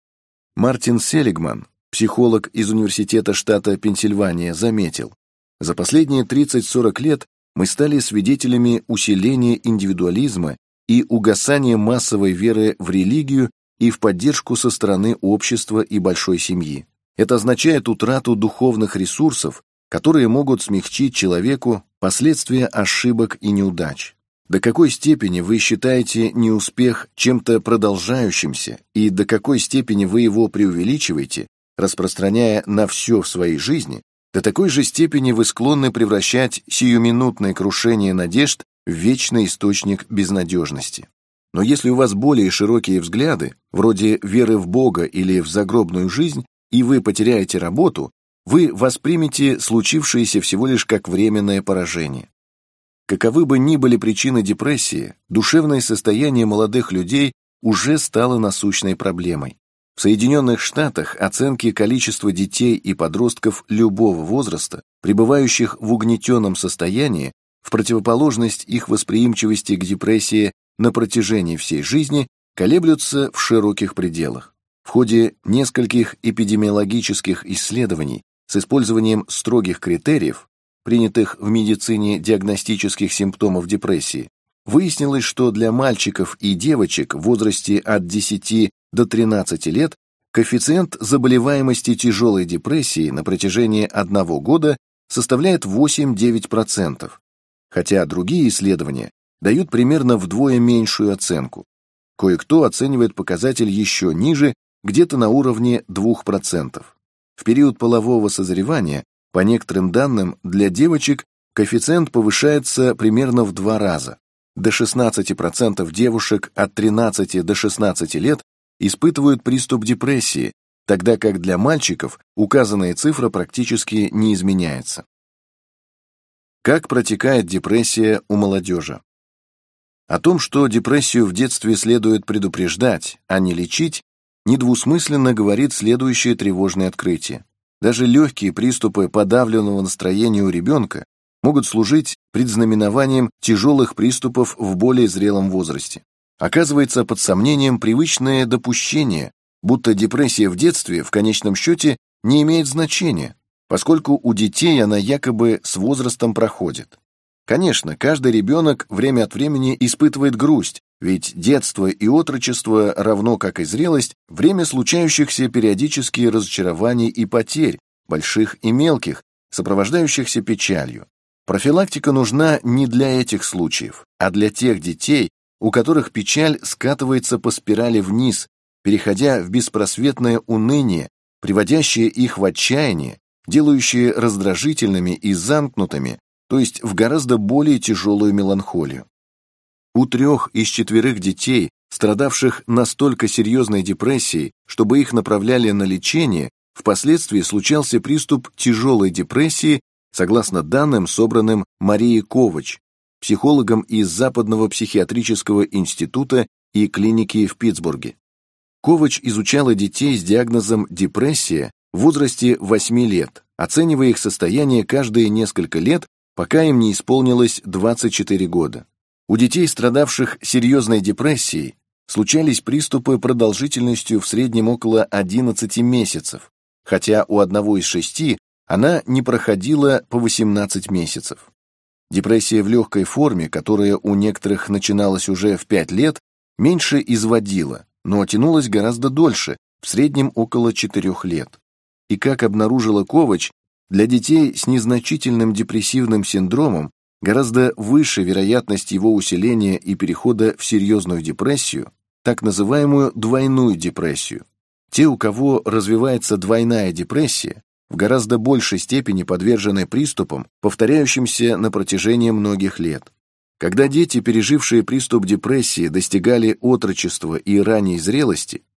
Мартин Селигман, психолог из Университета штата Пенсильвания, заметил: за последние 30-40 лет мы стали свидетелями усиления индивидуализма и угасания массовой веры в религию и в поддержку со стороны общества и большой семьи. Это означает утрату духовных ресурсов, которые могут смягчить человеку последствия ошибок и неудач. До какой степени вы считаете неуспех чем-то продолжающимся и до какой степени вы его преувеличиваете, распространяя на все в своей жизни, до такой же степени вы склонны превращать сиюминутное крушение надежд в вечный источник безнадежности. Но если у вас более широкие взгляды, вроде веры в Бога или в загробную жизнь, и вы потеряете работу, вы воспримете случившееся всего лишь как временное поражение. Каковы бы ни были причины депрессии, душевное состояние молодых людей уже стало насущной проблемой. В Соединенных Штатах оценки количества детей и подростков любого возраста, пребывающих в угнетенном состоянии, в противоположность их восприимчивости к депрессии на протяжении всей жизни, колеблются в широких пределах. В ходе нескольких эпидемиологических исследований с использованием строгих критериев, принятых в медицине диагностических симптомов депрессии, выяснилось, что для мальчиков и девочек в возрасте от 10 до 13 лет коэффициент заболеваемости тяжелой депрессией на протяжении 1 года составляет 8-9%, хотя другие исследования дают примерно вдвое меньшую оценку. Кое-кто оценивает показатель еще ниже, где-то на уровне 2%. В период полового созревания, по некоторым данным, для девочек коэффициент повышается примерно в 2 раза. До 16% девушек от 13 до 16 лет испытывают приступ депрессии, тогда как для мальчиков указанная цифра практически не изменяется. Как протекает депрессия у молодежи? О том, что депрессию в детстве следует предупреждать, а не лечить, недвусмысленно говорит следующее тревожное открытие. Даже легкие приступы подавленного настроения у ребенка могут служить предзнаменованием тяжелых приступов в более зрелом возрасте. Оказывается под сомнением привычное допущение, будто депрессия в детстве в конечном счете не имеет значения, поскольку у детей она якобы с возрастом проходит. Конечно, каждый ребенок время от времени испытывает грусть, ведь детство и отрочество, равно как и зрелость, время случающихся периодически разочарований и потерь, больших и мелких, сопровождающихся печалью. Профилактика нужна не для этих случаев, а для тех детей, у которых печаль скатывается по спирали вниз, переходя в беспросветное уныние, приводящее их в отчаяние, делающее раздражительными и замкнутыми, то есть в гораздо более тяжелую меланхолию. У 3 из 4 детей, страдавших настолько серьезной депрессией, чтобы их направляли на лечение, впоследствии случался приступ тяжелой депрессии, согласно данным, собранным Марией Ковач, психологом из Западного психиатрического института и клиники в Питтсбурге. Ковач изучала детей с диагнозом депрессия в возрасте 8 лет, оценивая их состояние каждые несколько лет, пока им не исполнилось 24 года. У детей, страдавших серьезной депрессией, случались приступы продолжительностью в среднем около 11 месяцев, хотя у 1 из 6 она не проходила по 18 месяцев. Депрессия в легкой форме, которая у некоторых начиналась уже в 5 лет, меньше изводила, но тянулась гораздо дольше, в среднем около 4 лет. И как обнаружила Ковач, для детей с незначительным депрессивным синдромом гораздо выше вероятность его усиления и перехода в серьезную депрессию, так называемую двойную депрессию. Те, у кого развивается двойная депрессия, в гораздо большей степени подвержены приступам, повторяющимся на протяжении многих лет. Когда дети, пережившие приступ депрессии, достигали отрочества и ранней зрелости,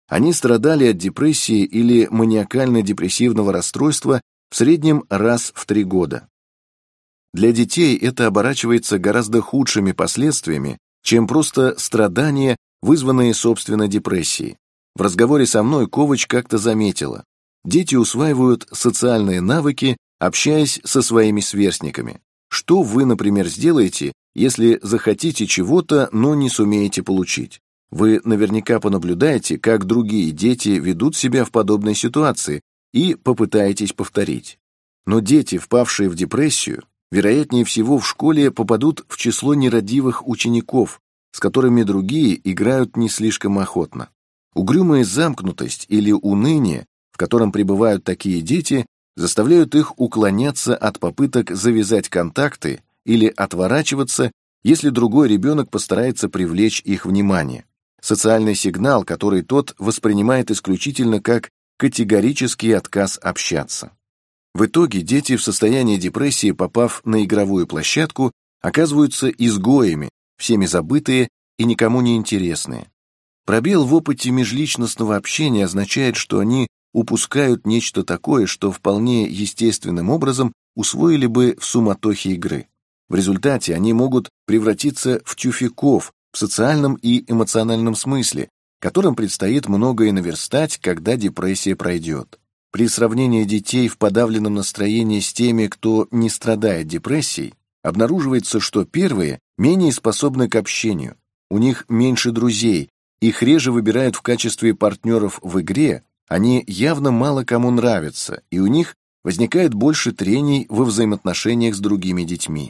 Они страдали от депрессии или маниакально-депрессивного расстройства в среднем раз в 3 года. Для детей это оборачивается гораздо худшими последствиями, чем просто страдания, вызванные собственно депрессией. В разговоре со мной Ковач как-то заметила: дети усваивают социальные навыки, общаясь со своими сверстниками. Что вы, например, сделаете, если захотите чего-то, но не сумеете получить? Вы наверняка понаблюдаете, как другие дети ведут себя в подобной ситуации, и попытаетесь повторить. Но дети, впавшие в депрессию, вероятнее всего в школе попадут в число нерадивых учеников, с которыми другие играют не слишком охотно. Угрюмая замкнутость или уныние, в котором пребывают такие дети, заставляют их уклоняться от попыток завязать контакты или отворачиваться, если другой ребенок постарается привлечь их внимание. Социальный сигнал, который тот воспринимает исключительно как категорический отказ общаться. В итоге дети в состоянии депрессии, попав на игровую площадку, оказываются изгоями, всеми забытые и никому не интересные. Пробел в опыте межличностного общения означает, что они упускают нечто такое, что вполне естественным образом усвоили бы в суматохе игры. В результате они могут превратиться в тюфяков в социальном и эмоциональном смысле, которым предстоит многое наверстать, когда депрессия пройдет. При сравнении детей в подавленном настроении с теми, кто не страдает депрессией, обнаруживается, что первые менее способны к общению, у них меньше друзей, их реже выбирают в качестве партнеров в игре, они явно мало кому нравятся, и у них возникает больше трений во взаимоотношениях с другими детьми.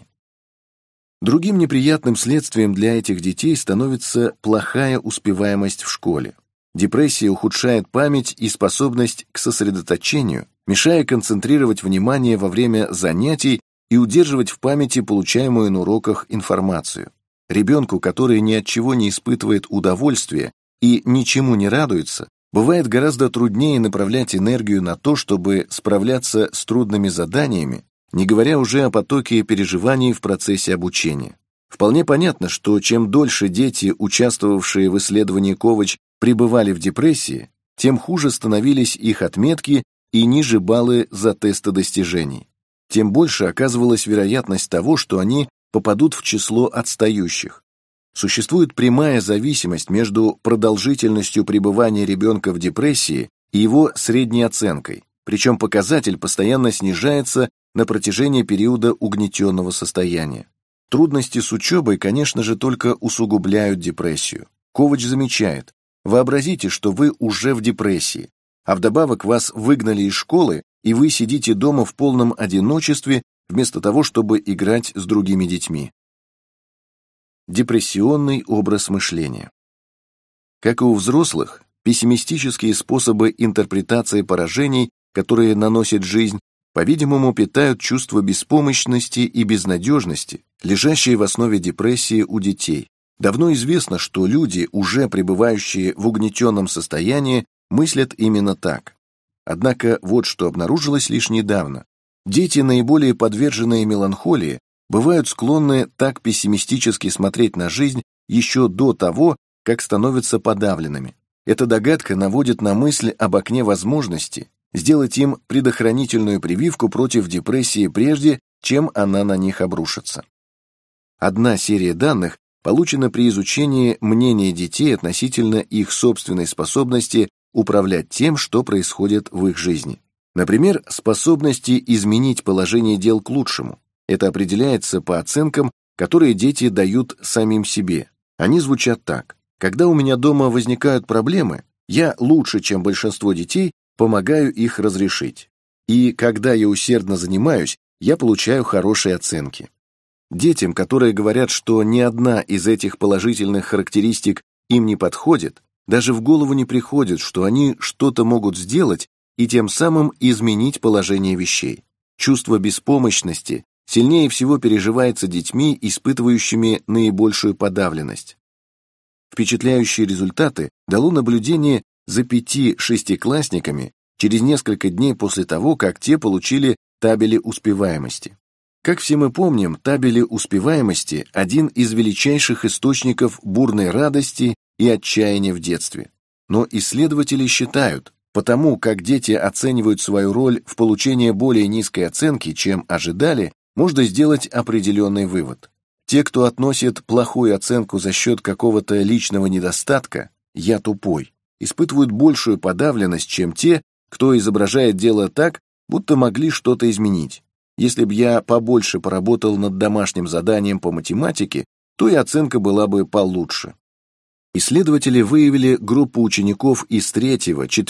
Другим неприятным следствием для этих детей становится плохая успеваемость в школе. Депрессия ухудшает память и способность к сосредоточению, мешая концентрировать внимание во время занятий и удерживать в памяти получаемую на уроках информацию. Ребенку, который ни от чего не испытывает удовольствия и ничему не радуется, бывает гораздо труднее направлять энергию на то, чтобы справляться с трудными заданиями, не говоря уже о потоке переживаний в процессе обучения. Вполне понятно, что чем дольше дети, участвовавшие в исследовании Ковач, пребывали в депрессии, тем хуже становились их отметки и ниже баллы за тесты достижений. Тем больше оказывалась вероятность того, что они попадут в число отстающих. Существует прямая зависимость между продолжительностью пребывания ребенка в депрессии и его средней оценкой, причем показатель постоянно снижается на протяжении периода угнетенного состояния. Трудности с учебой, конечно же, только усугубляют депрессию. Ковач замечает: вообразите, что вы уже в депрессии, а вдобавок вас выгнали из школы, и вы сидите дома в полном одиночестве, вместо того, чтобы играть с другими детьми. Депрессионный образ мышления. Как и у взрослых, пессимистические способы интерпретации поражений, которые наносит жизнь, по-видимому, питают чувство беспомощности и безнадежности, лежащие в основе депрессии у детей. Давно известно, что люди, уже пребывающие в угнетенном состоянии, мыслят именно так. Однако вот что обнаружилось лишь недавно. Дети, наиболее подверженные меланхолии, бывают склонны так пессимистически смотреть на жизнь еще до того, как становятся подавленными. Эта догадка наводит на мысль об окне возможности сделать им предохранительную прививку против депрессии прежде, чем она на них обрушится. Одна серия данных получена при изучении мнения детей относительно их собственной способности управлять тем, что происходит в их жизни. Например, способности изменить положение дел к лучшему. Это определяется по оценкам, которые дети дают самим себе. Они звучат так: когда у меня дома возникают проблемы, я лучше, чем большинство детей, помогаю их разрешить. И когда я усердно занимаюсь, я получаю хорошие оценки. Детям, которые говорят, что ни одна из этих положительных характеристик им не подходит, даже в голову не приходит, что они что-то могут сделать и тем самым изменить положение вещей. Чувство беспомощности сильнее всего переживается детьми, испытывающими наибольшую подавленность. Впечатляющие результаты дало наблюдение за 5-6-классниками через несколько дней после того, как те получили табели успеваемости. Как все мы помним, табели успеваемости – один из величайших источников бурной радости и отчаяния в детстве. Но исследователи считают, потому как дети оценивают свою роль в получении более низкой оценки, чем ожидали, можно сделать определенный вывод. Те, кто относит плохую оценку за счет какого-то личного недостатка «я тупой», испытывают большую подавленность, чем те, кто изображает дело так, будто могли что-то изменить. Если бы я побольше поработал над домашним заданием по математике, то и оценка была бы получше. Исследователи выявили группу учеников из 3,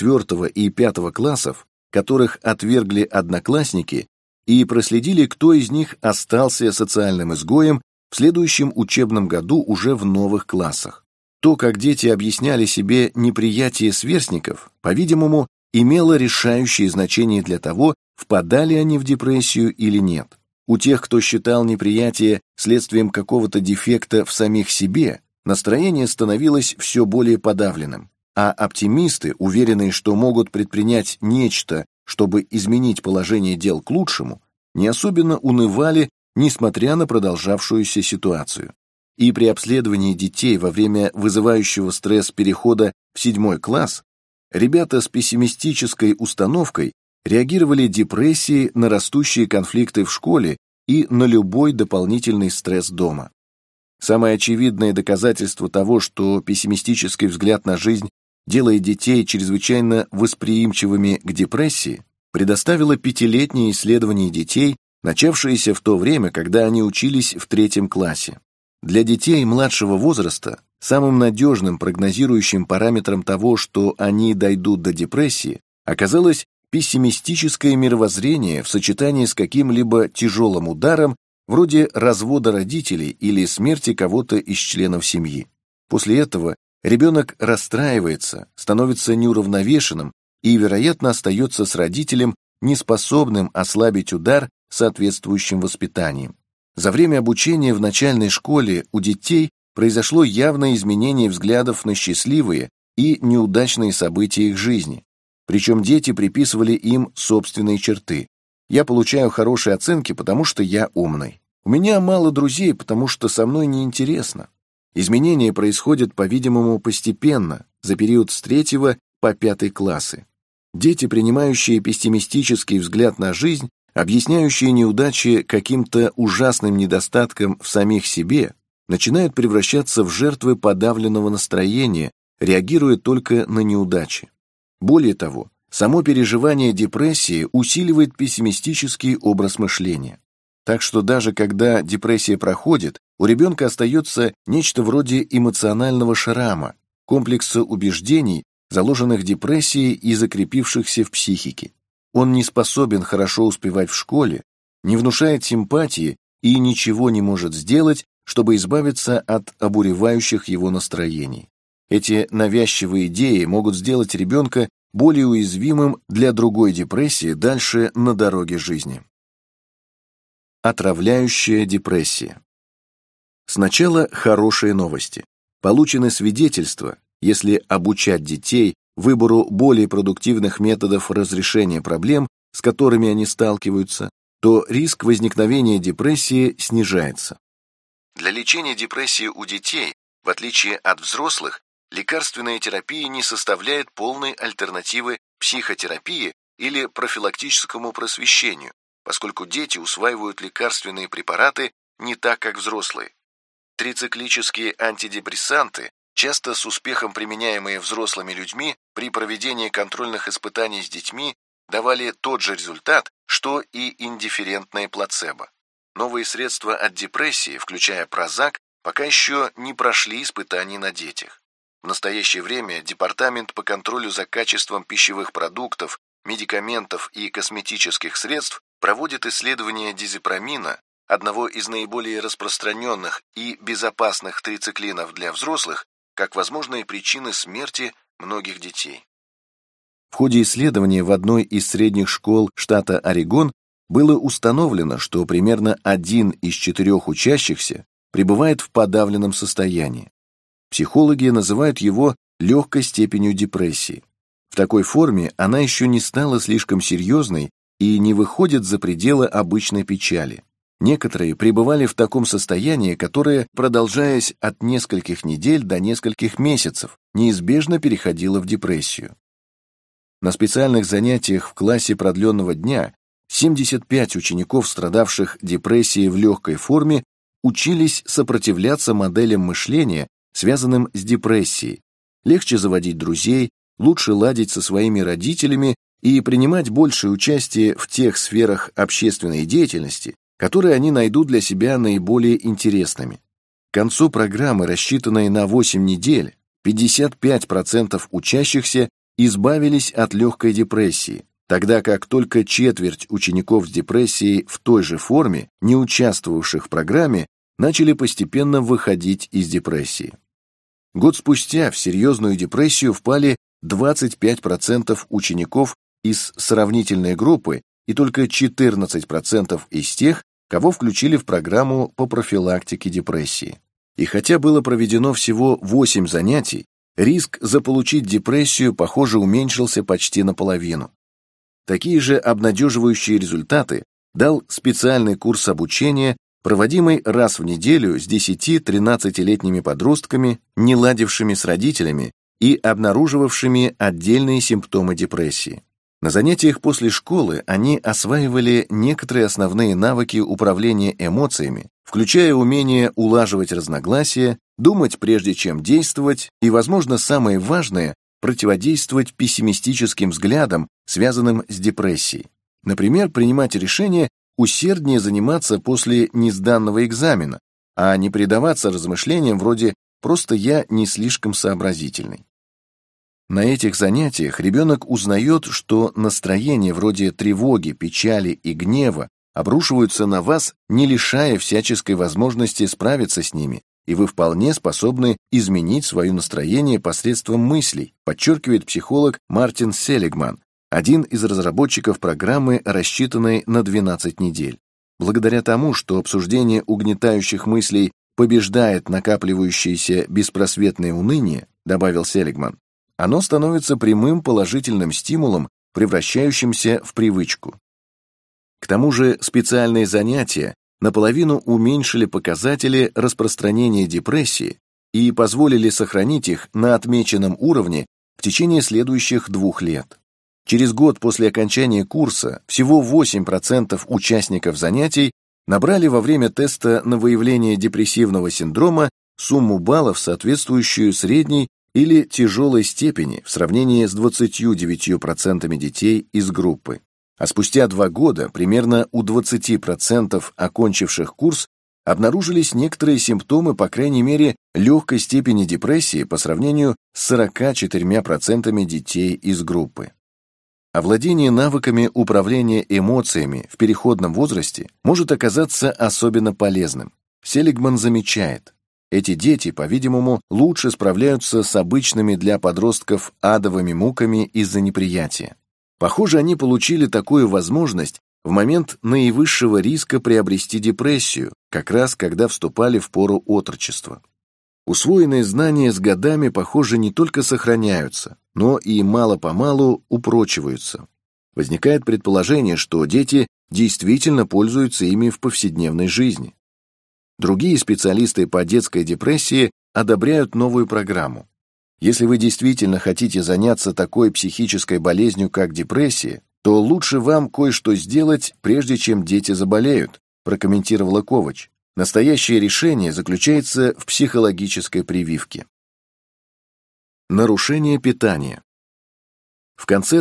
4 и 5 классов, которых отвергли одноклассники, и проследили, кто из них остался социальным изгоем в следующем учебном году уже в новых классах. То, как дети объясняли себе неприятие сверстников, по-видимому, имело решающее значение для того, впадали они в депрессию или нет. У тех, кто считал неприятие следствием какого-то дефекта в самих себе, настроение становилось все более подавленным, а оптимисты, уверенные, что могут предпринять нечто, чтобы изменить положение дел к лучшему, не особенно унывали, несмотря на продолжавшуюся ситуацию. И при обследовании детей во время вызывающего стресс перехода в 7 класс ребята с пессимистической установкой реагировали депрессией на растущие конфликты в школе и на любой дополнительный стресс дома. Самое очевидное доказательство того, что пессимистический взгляд на жизнь делает детей чрезвычайно восприимчивыми к депрессии, предоставило 5-летнее исследование детей, начавшееся в то время, когда они учились в 3 классе. Для детей младшего возраста самым надежным прогнозирующим параметром того, что они дойдут до депрессии, оказалось пессимистическое мировоззрение в сочетании с каким-либо тяжелым ударом, вроде развода родителей или смерти кого-то из членов семьи. После этого ребенок расстраивается, становится неуравновешенным и, вероятно, остается с родителем, неспособным ослабить удар соответствующим воспитанием. За время обучения в начальной школе у детей произошло явное изменение взглядов на счастливые и неудачные события их жизни. Причем дети приписывали им собственные черты. «Я получаю хорошие оценки, потому что я умный. У меня мало друзей, потому что со мной неинтересно». Изменения происходят, по-видимому, постепенно, за период с 3 по 5 классы. Дети, принимающие пессимистический взгляд на жизнь, объясняющие неудачи каким-то ужасным недостатком в самих себе, начинают превращаться в жертвы подавленного настроения, реагируя только на неудачи. Более того, само переживание депрессии усиливает пессимистический образ мышления. Так что даже когда депрессия проходит, у ребенка остается нечто вроде эмоционального шрама, комплекса убеждений, заложенных депрессией и закрепившихся в психике. Он не способен хорошо успевать в школе, не внушает симпатии и ничего не может сделать, чтобы избавиться от обуревающих его настроений. Эти навязчивые идеи могут сделать ребенка более уязвимым для другой депрессии дальше на дороге жизни. Отравляющая депрессия. Сначала хорошие новости. Получены свидетельства, если обучать детей выбору более продуктивных методов разрешения проблем, с которыми они сталкиваются, то риск возникновения депрессии снижается. Для лечения депрессии у детей, в отличие от взрослых, лекарственная терапия не составляет полной альтернативы психотерапии или профилактическому просвещению, поскольку дети усваивают лекарственные препараты не так, как взрослые. Трициклические антидепрессанты, часто с успехом применяемые взрослыми людьми при проведении контрольных испытаний с детьми, давали тот же результат, что и индифферентное плацебо. Новые средства от депрессии, включая Прозак, пока еще не прошли испытаний на детях. В настоящее время Департамент по контролю за качеством пищевых продуктов, медикаментов и косметических средств проводит исследования дизипромина, одного из наиболее распространенных и безопасных трициклинов для взрослых, как возможные причины смерти многих детей. В ходе исследования в одной из средних школ штата Орегон было установлено, что примерно 1 из 4 учащихся пребывает в подавленном состоянии. Психологи называют его легкой степенью депрессии. В такой форме она еще не стала слишком серьезной и не выходит за пределы обычной печали. Некоторые пребывали в таком состоянии, которое, продолжаясь от нескольких недель до нескольких месяцев, неизбежно переходило в депрессию. На специальных занятиях в классе продленного дня 75 учеников, страдавших депрессией в легкой форме, учились сопротивляться моделям мышления, связанным с депрессией, легче заводить друзей, лучше ладить со своими родителями и принимать большее участие в тех сферах общественной деятельности, которые они найдут для себя наиболее интересными. К концу программы, рассчитанной на 8 недель, 55% учащихся избавились от легкой депрессии, тогда как только четверть учеников с депрессией в той же форме, не участвовавших в программе, начали постепенно выходить из депрессии. Год спустя в серьезную депрессию впали 25% учеников из сравнительной группы и только 14% из тех, кого включили в программу по профилактике депрессии. И хотя было проведено всего 8 занятий, риск заполучить депрессию, похоже, уменьшился почти наполовину. Такие же обнадеживающие результаты дал специальный курс обучения, проводимый раз в неделю с 10-13-летними подростками, не ладившими с родителями и обнаруживавшими отдельные симптомы депрессии. На занятиях после школы они осваивали некоторые основные навыки управления эмоциями, включая умение улаживать разногласия, думать прежде чем действовать и, возможно, самое важное, противодействовать пессимистическим взглядам, связанным с депрессией. Например, принимать решение усерднее заниматься после несданного экзамена, а не предаваться размышлениям вроде «просто я не слишком сообразительный». На этих занятиях ребенок узнает, что настроения вроде тревоги, печали и гнева обрушиваются на вас, не лишая всяческой возможности справиться с ними, и вы вполне способны изменить свое настроение посредством мыслей, подчеркивает психолог Мартин Селигман, один из разработчиков программы, рассчитанной на 12 недель. Благодаря тому, что обсуждение угнетающих мыслей побеждает накапливающееся беспросветное уныние, добавил Селигман, оно становится прямым положительным стимулом, превращающимся в привычку. К тому же специальные занятия наполовину уменьшили показатели распространения депрессии и позволили сохранить их на отмеченном уровне в течение следующих 2 лет. Через год после окончания курса всего 8% участников занятий набрали во время теста на выявление депрессивного синдрома сумму баллов, соответствующую средней или тяжелой степени в сравнении с 29% детей из группы. А спустя 2 года примерно у 20% окончивших курс обнаружились некоторые симптомы, по крайней мере, легкой степени депрессии по сравнению с 44% детей из группы. Овладение навыками управления эмоциями в переходном возрасте может оказаться особенно полезным. Селигман замечает, эти дети, по-видимому, лучше справляются с обычными для подростков адовыми муками из-за неприятия. Похоже, они получили такую возможность в момент наивысшего риска приобрести депрессию, как раз когда вступали в пору отрочества. Усвоенные знания с годами, похоже, не только сохраняются, но и мало-помалу упрочиваются. Возникает предположение, что дети действительно пользуются ими в повседневной жизни. Другие специалисты по детской депрессии одобряют новую программу. Если вы действительно хотите заняться такой психической болезнью, как депрессия, то лучше вам кое-что сделать, прежде чем дети заболеют, прокомментировала Ковач. Настоящее решение заключается в психологической прививке. Нарушение питания. В конце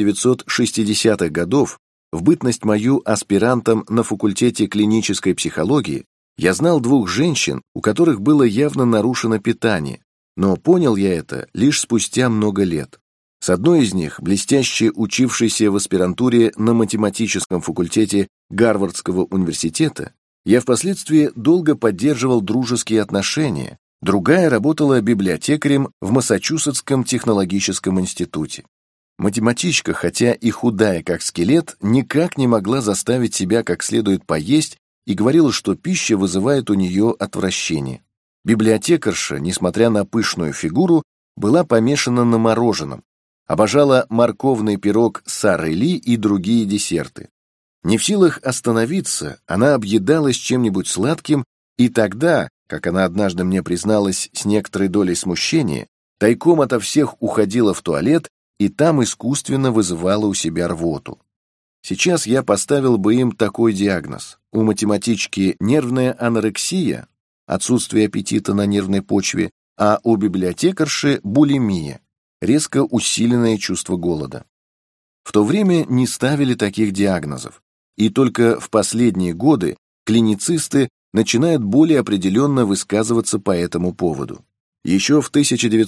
1960-х годов, в бытность мою аспирантом на факультете клинической психологии, я знал 2 женщин, у которых было явно нарушено питание, но понял я это лишь спустя много лет. С одной из них, блестяще учившейся в аспирантуре на математическом факультете Гарвардского университета, я впоследствии долго поддерживал дружеские отношения, другая работала библиотекарем в Массачусетском технологическом институте. Математичка, хотя и худая как скелет, никак не могла заставить себя как следует поесть и говорила, что пища вызывает у нее отвращение. Библиотекарша, несмотря на пышную фигуру, была помешана на мороженом, обожала морковный пирог Сары Ли и другие десерты. Не в силах остановиться, она объедалась чем-нибудь сладким, и тогда, как она однажды мне призналась с некоторой долей смущения, тайком ото всех уходила в туалет и там искусственно вызывала у себя рвоту. Сейчас я поставил бы им такой диагноз. У математички нервная анорексия, отсутствие аппетита на нервной почве, а у библиотекарши булимия, резко усиленное чувство голода. В то время не ставили таких диагнозов, и только в последние годы клиницисты начинают более определенно высказываться по этому поводу. Еще в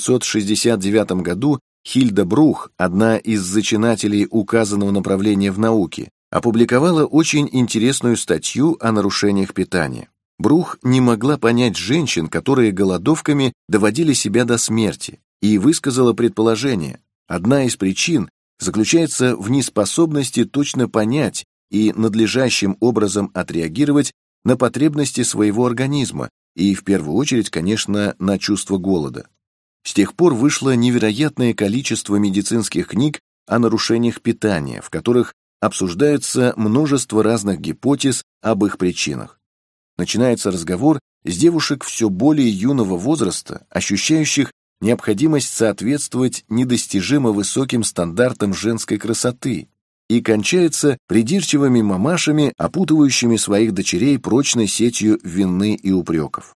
1969 году Хильда Брух, одна из зачинателей указанного направления в науке, опубликовала очень интересную статью о нарушениях питания. Брух не могла понять женщин, которые голодовками доводили себя до смерти, и высказала предположение: одна из причин заключается в неспособности точно понять и надлежащим образом отреагировать на потребности своего организма и, в первую очередь, конечно, на чувство голода. С тех пор вышло невероятное количество медицинских книг о нарушениях питания, в которых обсуждается множество разных гипотез об их причинах. Начинается разговор с девушек все более юного возраста, ощущающих необходимость соответствовать недостижимо высоким стандартам женской красоты, и кончается придирчивыми мамашами, опутывающими своих дочерей прочной сетью вины и упреков.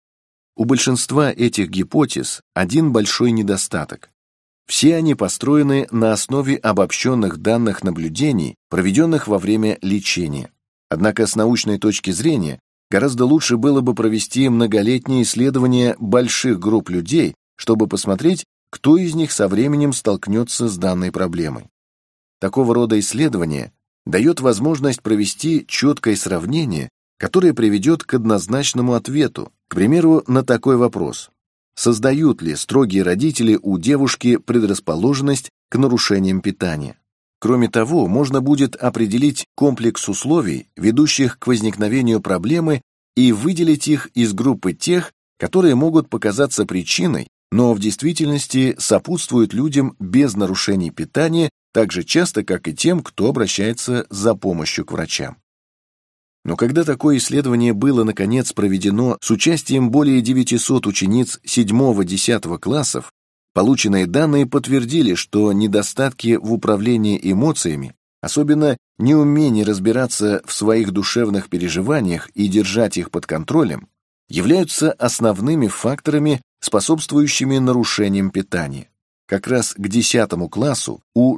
У большинства этих гипотез один большой недостаток. Все они построены на основе обобщенных данных наблюдений, проведенных во время лечения. Однако с научной точки зрения гораздо лучше было бы провести многолетние исследования больших групп людей, чтобы посмотреть, кто из них со временем столкнется с данной проблемой. Такого рода исследование дает возможность провести четкое сравнение, которое приведет к однозначному ответу, к примеру, на такой вопрос: создают ли строгие родители у девушки предрасположенность к нарушениям питания? Кроме того, можно будет определить комплекс условий, ведущих к возникновению проблемы, и выделить их из группы тех, которые могут показаться причиной, но в действительности сопутствуют людям без нарушений питания так же часто, как и тем, кто обращается за помощью к врачам. Но когда такое исследование было, наконец, проведено с участием более 900 учениц 7-10 классов, полученные данные подтвердили, что недостатки в управлении эмоциями, особенно неумение разбираться в своих душевных переживаниях и держать их под контролем, являются основными факторами, способствующими нарушениям питания. Как раз к 10 классу у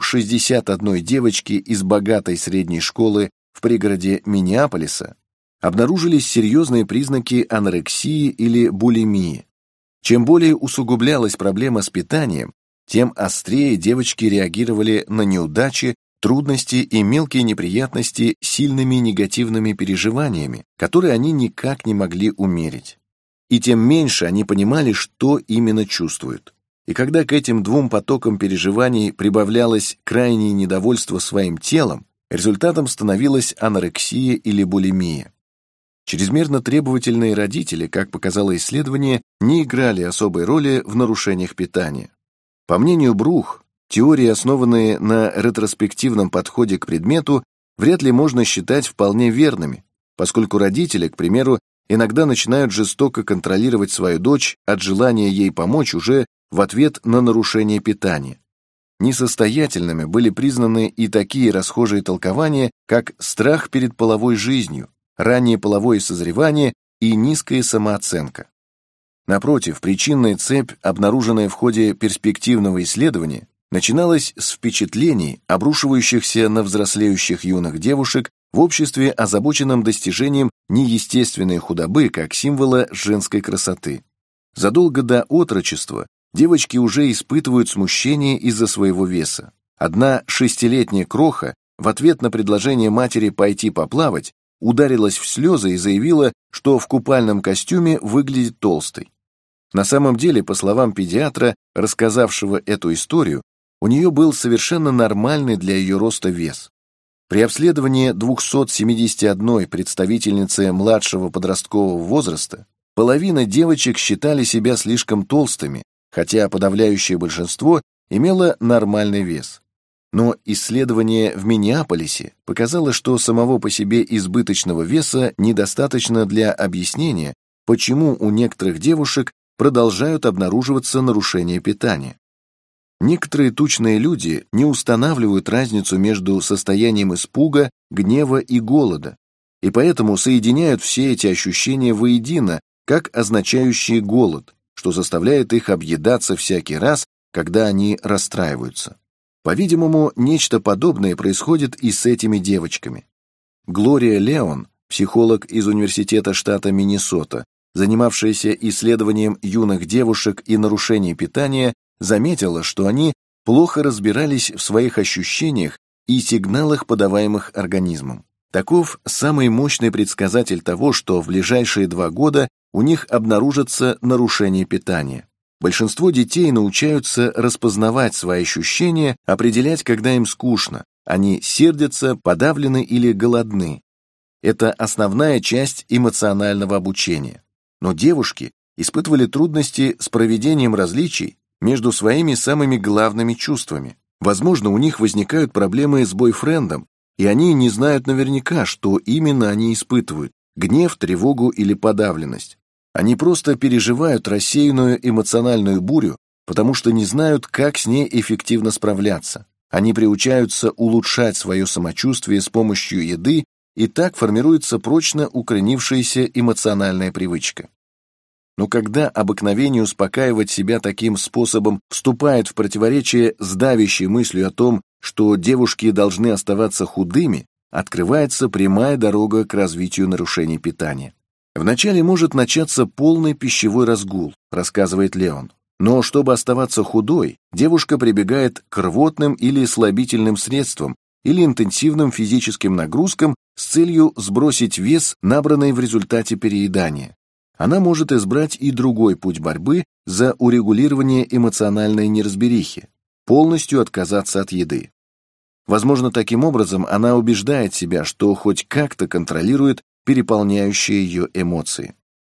61 девочки из богатой средней школы в пригороде Миннеаполиса обнаружились серьезные признаки анорексии или булимии. Чем более усугублялась проблема с питанием, тем острее девочки реагировали на неудачи, трудности и мелкие неприятности сильными негативными переживаниями, которые они никак не могли умерить. И тем меньше они понимали, что именно чувствуют. И когда к этим двум потокам переживаний прибавлялось крайнее недовольство своим телом, результатом становилась анорексия или булимия. Чрезмерно требовательные родители, как показало исследование, не играли особой роли в нарушениях питания. По мнению Брух, теории, основанные на ретроспективном подходе к предмету, вряд ли можно считать вполне верными, поскольку родители, к примеру, иногда начинают жестоко контролировать свою дочь от желания ей помочь уже в ответ на нарушение питания. Несостоятельными были признаны и такие расхожие толкования, как страх перед половой жизнью, раннее половое созревание и низкая самооценка. Напротив, причинная цепь, обнаруженная в ходе перспективного исследования, начиналась с впечатлений, обрушивающихся на взрослеющих юных девушек в обществе, озабоченном достижением неестественной худобы как символа женской красоты. Задолго до отрочества девочки уже испытывают смущение из-за своего веса. Одна 6-летняя кроха в ответ на предложение матери пойти поплавать ударилась в слезы и заявила, что в купальном костюме выглядит толстой. На самом деле, по словам педиатра, рассказавшего эту историю, у нее был совершенно нормальный для ее роста вес. При обследовании 271 представительницы младшего подросткового возраста половина девочек считали себя слишком толстыми, хотя подавляющее большинство имело нормальный вес. Но исследование в Миннеаполисе показало, что самого по себе избыточного веса недостаточно для объяснения, почему у некоторых девушек продолжают обнаруживаться нарушения питания. Некоторые тучные люди не устанавливают разницу между состоянием испуга, гнева и голода, и поэтому соединяют все эти ощущения воедино, как означающие голод, что заставляет их объедаться всякий раз, когда они расстраиваются. По-видимому, нечто подобное происходит и с этими девочками. Глория Леон, психолог из Университета штата Миннесота, занимавшаяся исследованием юных девушек и нарушений питания, заметила, что они плохо разбирались в своих ощущениях и сигналах, подаваемых организмом. Таков самый мощный предсказатель того, что в ближайшие 2 года у них обнаружатся нарушения питания. Большинство детей научаются распознавать свои ощущения, определять, когда им скучно, они сердятся, подавлены или голодны. Это основная часть эмоционального обучения. Но девушки испытывали трудности с проведением различий между своими самыми главными чувствами. Возможно, у них возникают проблемы с бойфрендом, и они не знают наверняка, что именно они испытывают – гнев, тревогу или подавленность. Они просто переживают рассеянную эмоциональную бурю, потому что не знают, как с ней эффективно справляться. Они приучаются улучшать свое самочувствие с помощью еды, и так формируется прочно укоренившаяся эмоциональная привычка. Но когда обыкновение успокаивать себя таким способом вступает в противоречие с давящей мыслью о том, что девушки должны оставаться худыми, открывается прямая дорога к развитию нарушений питания. Вначале может начаться полный пищевой разгул, рассказывает Леон. Но чтобы оставаться худой, девушка прибегает к рвотным или слабительным средствам или интенсивным физическим нагрузкам с целью сбросить вес, набранный в результате переедания. Она может избрать и другой путь борьбы за урегулирование эмоциональной неразберихи – полностью отказаться от еды. Возможно, таким образом она убеждает себя, что хоть как-то контролирует переполняющие ее эмоции.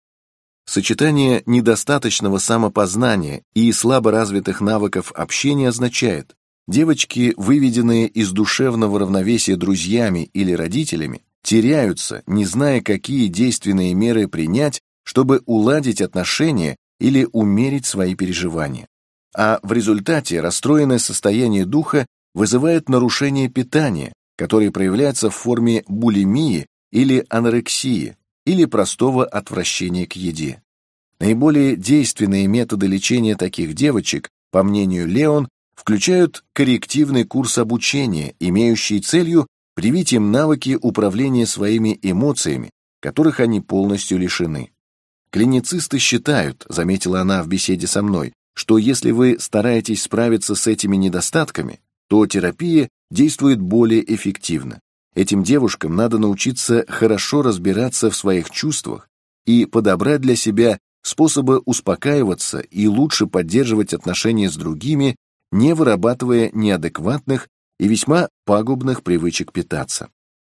Сочетание недостаточного самопознания и слабо развитых навыков общения означает, девочки, выведенные из душевного равновесия друзьями или родителями, теряются, не зная, какие действенные меры принять, чтобы уладить отношения или умерить свои переживания. А в результате расстроенное состояние духа вызывает нарушение питания, которое проявляется в форме булимии или анорексии, или простого отвращения к еде. Наиболее действенные методы лечения таких девочек, по мнению Леон, включают коррективный курс обучения, имеющий целью привить им навыки управления своими эмоциями, которых они полностью лишены. Клиницисты считают, заметила она в беседе со мной, что если вы стараетесь справиться с этими недостатками, то терапия действует более эффективно. Этим девушкам надо научиться хорошо разбираться в своих чувствах и подобрать для себя способы успокаиваться и лучше поддерживать отношения с другими, не вырабатывая неадекватных и весьма пагубных привычек питаться.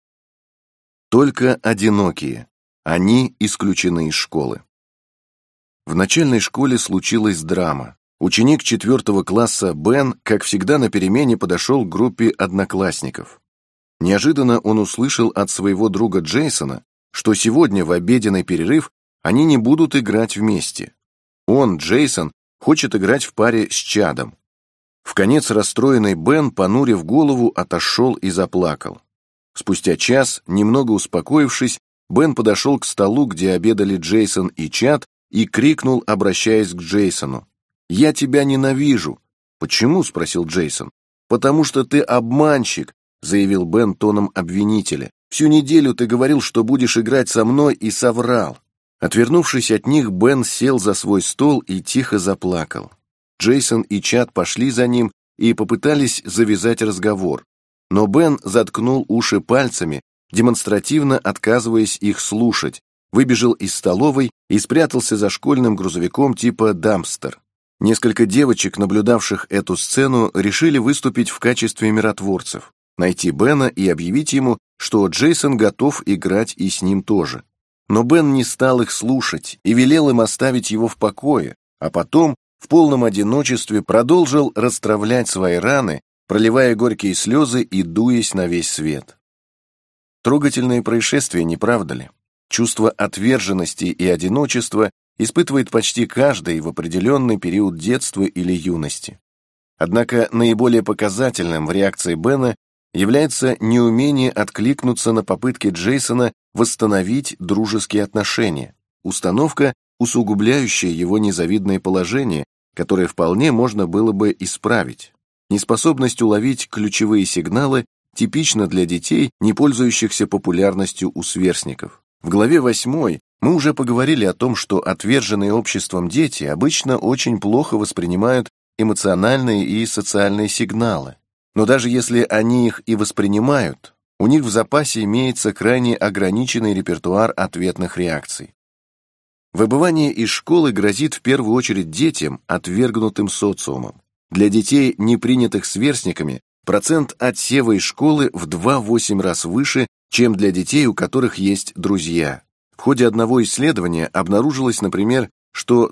Только одинокие. Они исключены из школы. В начальной школе случилась драма. Ученик 4 класса Бен, как всегда на перемене, подошел к группе одноклассников. Неожиданно он услышал от своего друга Джейсона, что сегодня в обеденный перерыв они не будут играть вместе. Он, Джейсон, хочет играть в паре с Чадом. Вконец расстроенный Бен, понурив голову, отошел и заплакал. Спустя час, немного успокоившись, Бен подошел к столу, где обедали Джейсон и Чад, и крикнул, обращаясь к Джейсону: «Я тебя ненавижу!» «Почему?» — спросил Джейсон. «Потому что ты обманщик», — заявил Бен тоном обвинителя. «Всю неделю ты говорил, что будешь играть со мной, и соврал». Отвернувшись от них, Бен сел за свой стол и тихо заплакал. Джейсон и Чад пошли за ним и попытались завязать разговор, но Бен заткнул уши пальцами, демонстративно отказываясь их слушать, выбежал из столовой и спрятался за школьным грузовиком типа «Дампстер». Несколько девочек, наблюдавших эту сцену, решили выступить в качестве миротворцев, найти Бена и объявить ему, что Джейсон готов играть и с ним тоже. Но Бен не стал их слушать и велел им оставить его в покое, а потом в полном одиночестве продолжил расстравлять свои раны, проливая горькие слезы и дуясь на весь свет. Трогательные происшествия, не правда ли? Чувство отверженности и одиночества испытывает почти каждый в определенный период детства или юности. Однако наиболее показательным в реакции Бена является неумение откликнуться на попытки Джейсона восстановить дружеские отношения, установка, усугубляющая его незавидное положение, которое вполне можно было бы исправить. Неспособность уловить ключевые сигналы типична для детей, не пользующихся популярностью у сверстников. В главе 8 мы уже поговорили о том, что отверженные обществом дети обычно очень плохо воспринимают эмоциональные и социальные сигналы. Но даже если они их и воспринимают, у них в запасе имеется крайне ограниченный репертуар ответных реакций. Выбывание из школы грозит в первую очередь детям, отвергнутым социумом. Для детей, не принятых сверстниками, процент отсева из школы в 2-8 раз выше, чем для детей, у которых есть друзья. В ходе одного исследования обнаружилось, например, что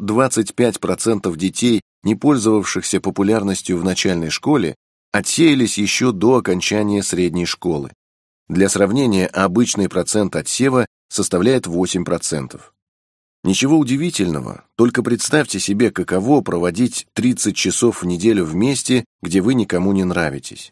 25% детей, не пользовавшихся популярностью в начальной школе, отсеялись еще до окончания средней школы. Для сравнения, обычный процент отсева составляет 8%. Ничего удивительного, только представьте себе, каково проводить 30 часов в неделю вместе, где вы никому не нравитесь.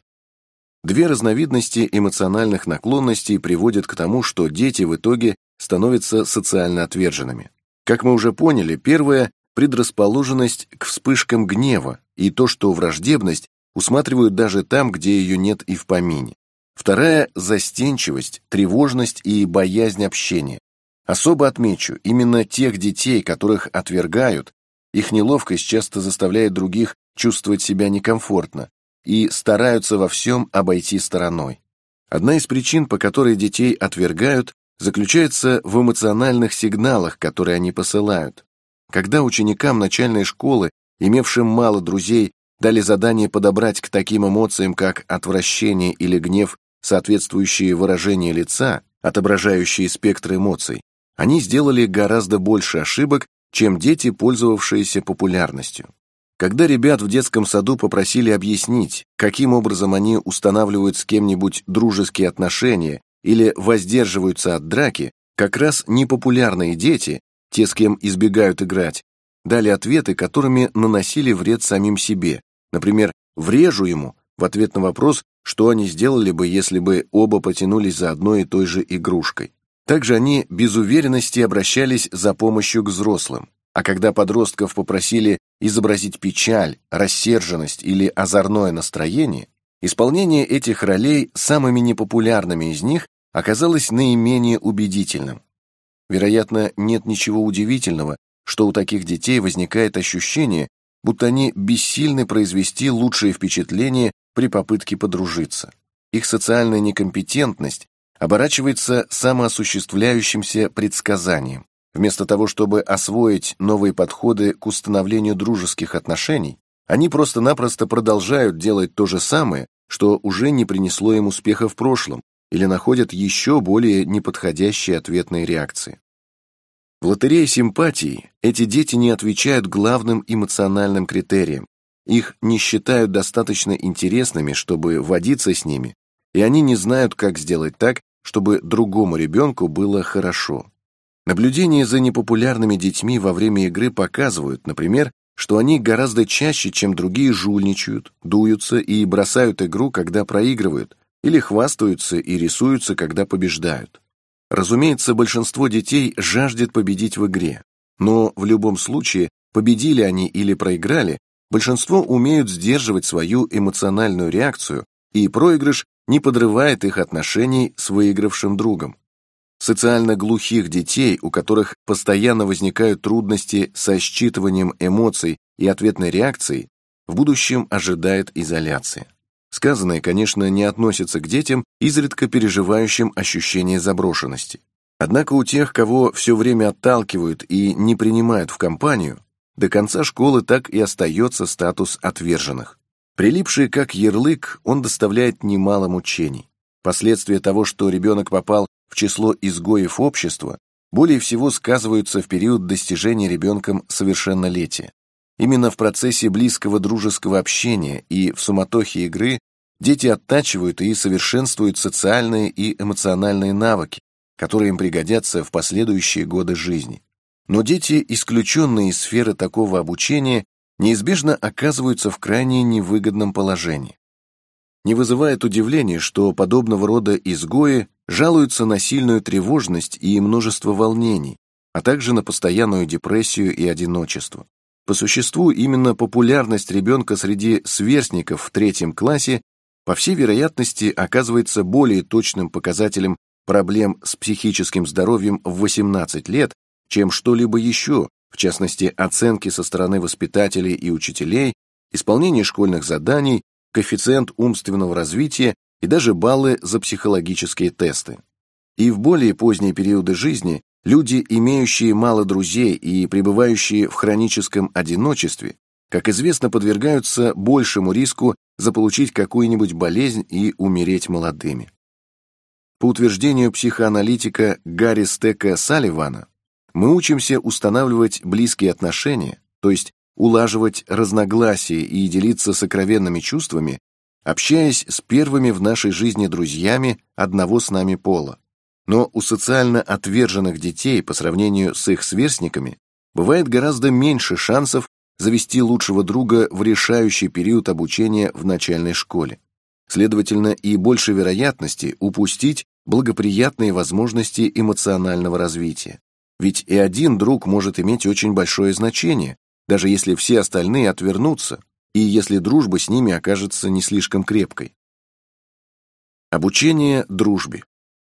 Две разновидности эмоциональных наклонностей приводят к тому, что дети в итоге становятся социально отверженными. Как мы уже поняли, первая – предрасположенность к вспышкам гнева и то, что враждебность усматривают даже там, где ее нет и в помине. Вторая – застенчивость, тревожность и боязнь общения. Особо отмечу, именно тех детей, которых отвергают, их неловкость часто заставляет других чувствовать себя некомфортно и стараются во всем обойти стороной. Одна из причин, по которой детей отвергают, заключается в эмоциональных сигналах, которые они посылают. Когда ученикам начальной школы, имевшим мало друзей, дали задание подобрать к таким эмоциям, как отвращение или гнев, соответствующие выражения лица, отображающие спектр эмоций, они сделали гораздо больше ошибок, чем дети, пользовавшиеся популярностью. Когда ребят в детском саду попросили объяснить, каким образом они устанавливают с кем-нибудь дружеские отношения или воздерживаются от драки, как раз непопулярные дети, те, с кем избегают играть, дали ответы, которыми наносили вред самим себе. Например, «врежу ему» в ответ на вопрос, что они сделали бы, если бы оба потянулись за одной и той же игрушкой. Также они без уверенности обращались за помощью к взрослым, а когда подростков попросили изобразить печаль, рассерженность или озорное настроение, исполнение этих ролей самыми непопулярными из них оказалось наименее убедительным. Вероятно, нет ничего удивительного, что у таких детей возникает ощущение, будто они бессильны произвести лучшее впечатление при попытке подружиться. Их социальная некомпетентность оборачивается самоосуществляющимся предсказанием. Вместо того, чтобы освоить новые подходы к установлению дружеских отношений, они просто-напросто продолжают делать то же самое, что уже не принесло им успеха в прошлом, или находят еще более неподходящие ответные реакции. В лотерее симпатий эти дети не отвечают главным эмоциональным критериям, их не считают достаточно интересными, чтобы водиться с ними, и они не знают, как сделать так, чтобы другому ребенку было хорошо. Наблюдения за непопулярными детьми во время игры показывают, например, что они гораздо чаще, чем другие, жульничают, дуются и бросают игру, когда проигрывают, или хвастаются и рисуются, когда побеждают. Разумеется, большинство детей жаждет победить в игре, но в любом случае, победили они или проиграли, большинство умеют сдерживать свою эмоциональную реакцию, и проигрыш не подрывает их отношений с выигравшим другом. Социально глухих детей, у которых постоянно возникают трудности со считыванием эмоций и ответной реакцией, в будущем ожидает изоляция. Сказанное, конечно, не относится к детям, изредка переживающим ощущение заброшенности. Однако у тех, кого все время отталкивают и не принимают в компанию, до конца школы так и остается статус отверженных. Прилипший как ярлык, он доставляет немало мучений. Последствия того, что ребенок попал в число изгоев общества, более всего сказываются в период достижения ребенком совершеннолетия. Именно в процессе близкого дружеского общения и в суматохе игры Дети оттачивают и совершенствуют социальные и эмоциональные навыки, которые им пригодятся в последующие годы жизни. Но дети, исключенные из сферы такого обучения, неизбежно оказываются в крайне невыгодном положении. Не вызывает удивления, что подобного рода изгои жалуются на сильную тревожность и множество волнений, а также на постоянную депрессию и одиночество. По существу, именно популярность ребенка среди сверстников в 3 классе, по всей вероятности, оказывается более точным показателем проблем с психическим здоровьем в 18 лет, чем что-либо еще, в частности, оценки со стороны воспитателей и учителей, исполнение школьных заданий, коэффициент умственного развития и даже баллы за психологические тесты. И в более поздние периоды жизни люди, имеющие мало друзей и пребывающие в хроническом одиночестве, как известно, подвергаются большему риску заполучить какую-нибудь болезнь и умереть молодыми. По утверждению психоаналитика Гарри Стека Салливана, мы учимся устанавливать близкие отношения, то есть улаживать разногласия и делиться сокровенными чувствами, общаясь с первыми в нашей жизни друзьями одного с нами пола. Но у социально отверженных детей по сравнению с их сверстниками бывает гораздо меньше шансов завести лучшего друга в решающий период обучения в начальной школе. Следовательно, и больше вероятности упустить благоприятные возможности эмоционального развития. Ведь и один друг может иметь очень большое значение, даже если все остальные отвернутся, и если дружба с ними окажется не слишком крепкой. Обучение дружбе.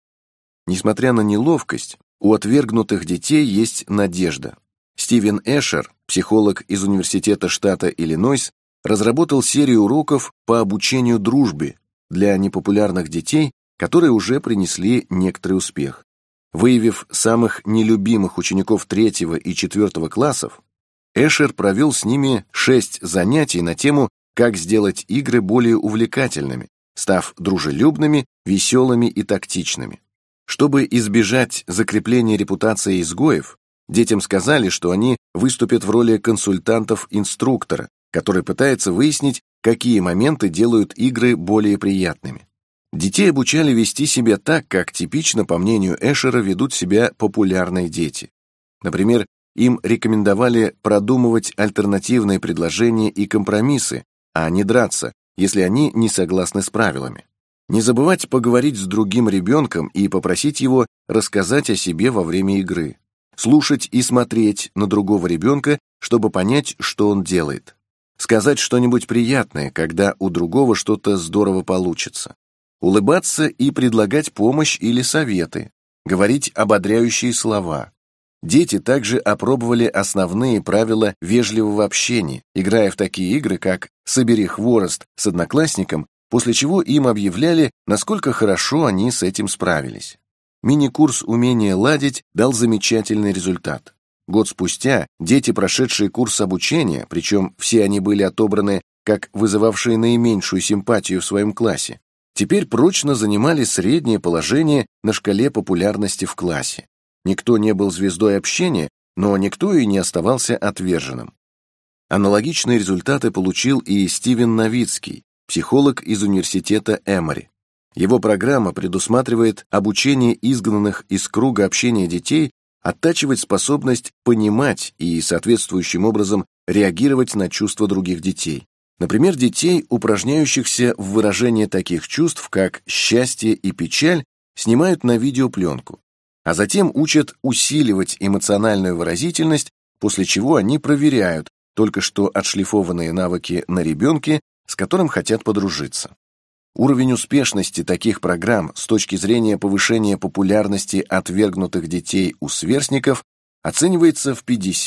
Несмотря на неловкость, у отвергнутых детей есть надежда. Стивен Эшер, психолог из Университета штата Иллинойс, разработал серию уроков по обучению дружбе для непопулярных детей, которые уже принесли некоторый успех. Выявив самых нелюбимых учеников 3 и 4 классов, Эшер провел с ними 6 занятий на тему «Как сделать игры более увлекательными», став дружелюбными, веселыми и тактичными. Чтобы избежать закрепления репутации изгоев, детям сказали, что они выступят в роли консультантов-инструктора, который пытается выяснить, какие моменты делают игры более приятными. Детей обучали вести себя так, как типично, по мнению Эшера, ведут себя популярные дети. Например, им рекомендовали продумывать альтернативные предложения и компромиссы, а не драться, если они не согласны с правилами. Не забывать поговорить с другим ребенком и попросить его рассказать о себе во время игры. Слушать и смотреть на другого ребенка, чтобы понять, что он делает. Сказать что-нибудь приятное, когда у другого что-то здорово получится. Улыбаться и предлагать помощь или советы. Говорить ободряющие слова. Дети также опробовали основные правила вежливого общения, играя в такие игры, как «Собери хворост» с одноклассником, после чего им объявляли, насколько хорошо они с этим справились. Мини-курс «Умение ладить» дал замечательный результат. Год спустя дети, прошедшие курс обучения, причем все они были отобраны как вызывавшие наименьшую симпатию в своем классе, теперь прочно занимали среднее положение на шкале популярности в классе. Никто не был звездой общения, но никто и не оставался отверженным. Аналогичные результаты получил и Стивен Новицкий, психолог из университета Эмори. Его программа предусматривает обучение изгнанных из круга общения детей оттачивать способность понимать и соответствующим образом реагировать на чувства других детей. Например, детей, упражняющихся в выражении таких чувств, как счастье и печаль, снимают на видеопленку, а затем учат усиливать эмоциональную выразительность, после чего они проверяют только что отшлифованные навыки на ребенке, с которым хотят подружиться. Уровень успешности таких программ с точки зрения повышения популярности отвергнутых детей у сверстников оценивается в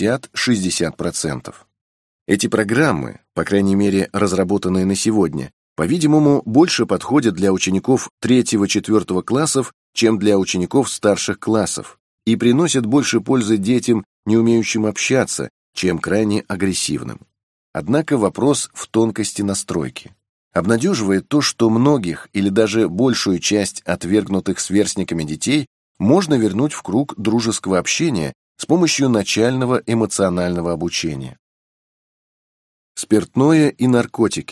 50-60%. Эти программы, по крайней мере разработанные на сегодня, по-видимому, больше подходят для учеников 3-4 классов, чем для учеников старших классов, и приносят больше пользы детям, не умеющим общаться, чем крайне агрессивным. Однако вопрос в тонкости настройки. Обнадеживает то, что многих или даже большую часть отвергнутых сверстниками детей можно вернуть в круг дружеского общения с помощью начального эмоционального обучения. Спиртное и наркотики.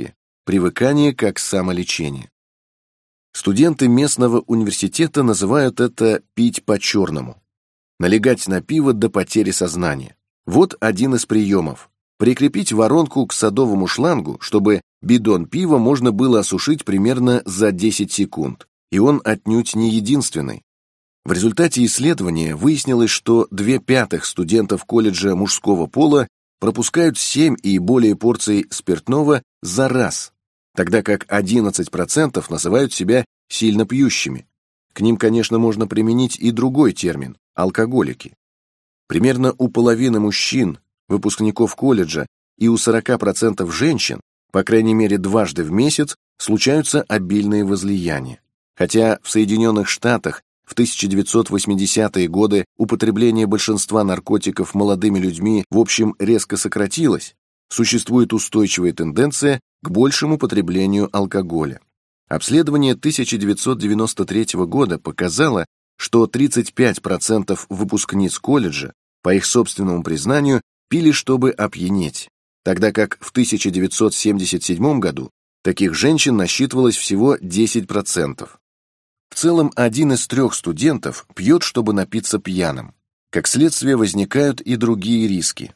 привыкание как самолечение. Студенты местного университета называют это «пить по-черному». Налегать на пиво до потери сознания. Вот один из приемов. Прикрепить воронку к садовому шлангу, чтобы бидон пива можно было осушить примерно за 10 секунд. И он отнюдь не единственный. В результате исследования выяснилось, что 2/5 студентов колледжа мужского пола пропускают 7 и более порций спиртного за раз, тогда как 11% называют себя сильно пьющими. К ним, конечно, можно применить и другой термин – алкоголики. Примерно у половины мужчин, выпускников колледжа, и у 40% женщин, по крайней мере дважды в месяц, случаются обильные возлияния. Хотя в Соединенных Штатах в 1980-е годы употребление большинства наркотиков молодыми людьми в общем резко сократилось, существует устойчивая тенденция к большему потреблению алкоголя. Обследование 1993 года показало, что 35% выпускниц колледжа, по их собственному признанию, пили, чтобы опьянеть, тогда как в 1977 году таких женщин насчитывалось всего 10%. В целом, 1 из 3 студентов пьет, чтобы напиться пьяным. Как следствие, возникают и другие риски.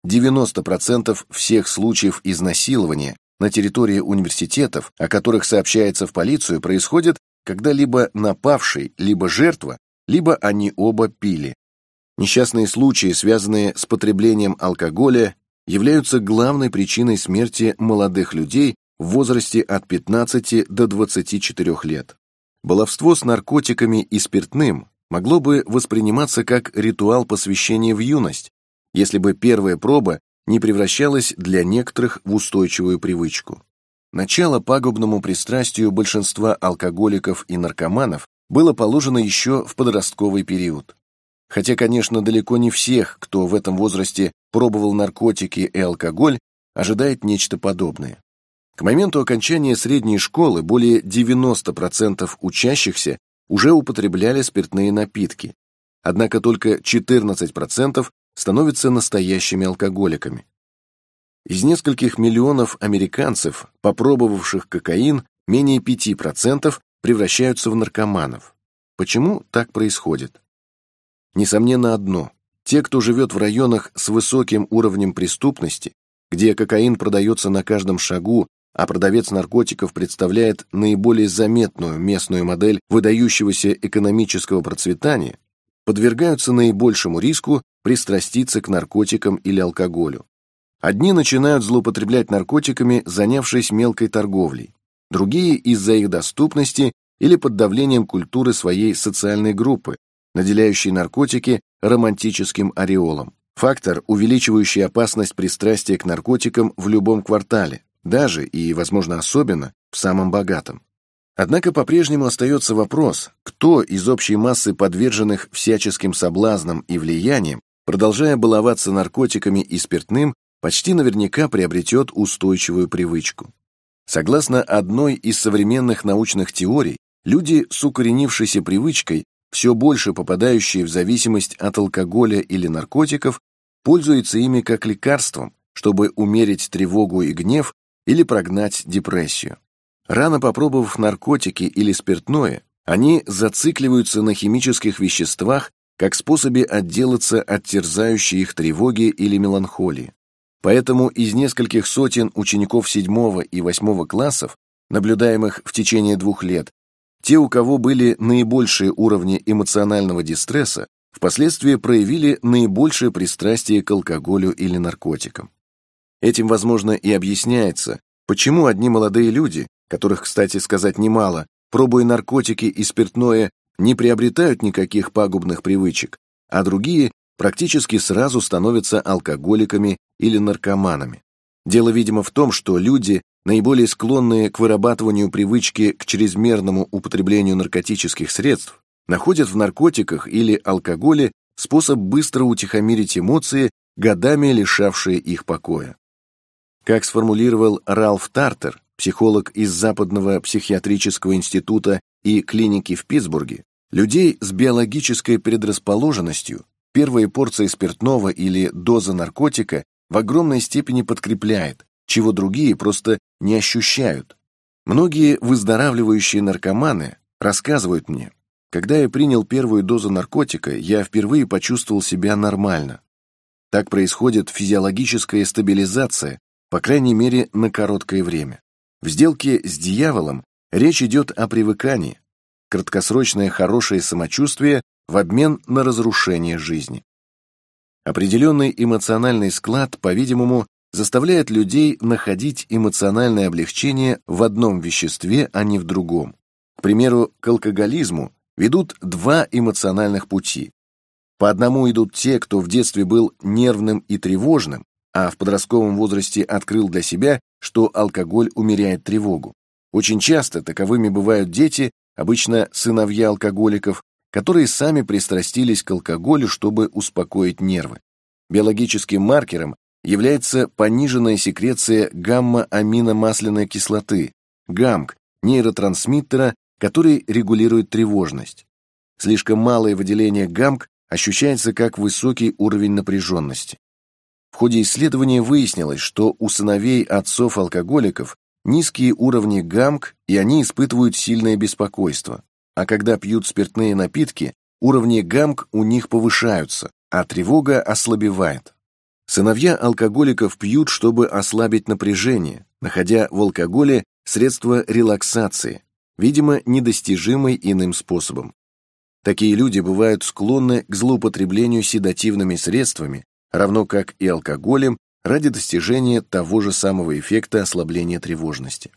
90% всех случаев изнасилования на территории университетов, о которых сообщается в полицию, происходит, когда либо напавший, либо жертва, либо они оба пили. Несчастные случаи, связанные с потреблением алкоголя, являются главной причиной смерти молодых людей в возрасте от 15 до 24 лет. Баловство с наркотиками и спиртным могло бы восприниматься как ритуал посвящения в юность, если бы первая проба не превращалась для некоторых в устойчивую привычку. Начало пагубному пристрастию большинства алкоголиков и наркоманов было положено еще в подростковый период. Хотя, конечно, далеко не всех, кто в этом возрасте пробовал наркотики и алкоголь, ожидает нечто подобное. К моменту окончания средней школы более 90% учащихся уже употребляли спиртные напитки, однако только 14% становятся настоящими алкоголиками. Из нескольких миллионов американцев, попробовавших кокаин, менее 5% превращаются в наркоманов. Почему так происходит? Несомненно одно. Те, кто живет в районах с высоким уровнем преступности, где кокаин продается на каждом шагу, а продавец наркотиков представляет наиболее заметную местную модель выдающегося экономического процветания, подвергаются наибольшему риску пристраститься к наркотикам или алкоголю. Одни начинают злоупотреблять наркотиками, занявшись мелкой торговлей, другие из-за их доступности или под давлением культуры своей социальной группы, наделяющей наркотики романтическим ореолом. Фактор, увеличивающий опасность пристрастия к наркотикам в любом квартале, даже и, возможно, особенно в самом богатом. Однако по-прежнему остается вопрос, кто из общей массы подверженных всяческим соблазнам и влияниям, продолжая баловаться наркотиками и спиртным, почти наверняка приобретет устойчивую привычку. Согласно одной из современных научных теорий, люди с укоренившейся привычкой, все больше попадающие в зависимость от алкоголя или наркотиков, пользуются ими как лекарством, чтобы умерить тревогу и гнев или прогнать депрессию. Рано попробовав наркотики или спиртное, они зацикливаются на химических веществах как способе отделаться от терзающей их тревоги или меланхолии. Поэтому из нескольких сотен учеников 7 и 8 классов, наблюдаемых в течение 2 лет, те, у кого были наибольшие уровни эмоционального дистресса, впоследствии проявили наибольшее пристрастие к алкоголю или наркотикам. Этим, возможно, и объясняется, почему одни молодые люди, которых, кстати сказать, немало, пробуя наркотики и спиртное, не приобретают никаких пагубных привычек, а другие практически сразу становятся алкоголиками или наркоманами. Дело, видимо, в том, что люди, наиболее склонные к вырабатыванию привычки к чрезмерному употреблению наркотических средств, находят в наркотиках или алкоголе способ быстро утихомирить эмоции, годами лишавшие их покоя. Как сформулировал Ральф Тартер, психолог из Западного психиатрического института и клиники в Питтсбурге, людей с биологической предрасположенностью первые порции спиртного или доза наркотика в огромной степени подкрепляет, чего другие просто не ощущают. Многие выздоравливающие наркоманы рассказывают мне: когда я принял первую дозу наркотика, я впервые почувствовал себя нормально. Так происходит физиологическая стабилизация, по крайней мере, на короткое время. В сделке с дьяволом речь идет о привыкании, краткосрочное хорошее самочувствие в обмен на разрушение жизни. Определенный эмоциональный склад, по-видимому, заставляет людей находить эмоциональное облегчение в одном веществе, а не в другом. К примеру, к алкоголизму ведут два эмоциональных пути. По одному идут те, кто в детстве был нервным и тревожным, а в подростковом возрасте открыл для себя, что алкоголь умеряет тревогу. Очень часто таковыми бывают дети, обычно сыновья алкоголиков, которые сами пристрастились к алкоголю, чтобы успокоить нервы. Биологическим маркером является пониженная секреция гамма-аминомасляной кислоты, ГАМК, нейротрансмиттера, который регулирует тревожность. Слишком малое выделение ГАМК ощущается как высокий уровень напряженности. В ходе исследования выяснилось, что у сыновей отцов-алкоголиков низкие уровни ГАМК, и они испытывают сильное беспокойство. А когда пьют спиртные напитки, уровни ГАМК у них повышаются, а тревога ослабевает. Сыновья алкоголиков пьют, чтобы ослабить напряжение, находя в алкоголе средства релаксации, видимо, недостижимой иным способом. Такие люди бывают склонны к злоупотреблению седативными средствами, равно как и алкоголем, ради достижения того же самого эффекта ослабления тревожности.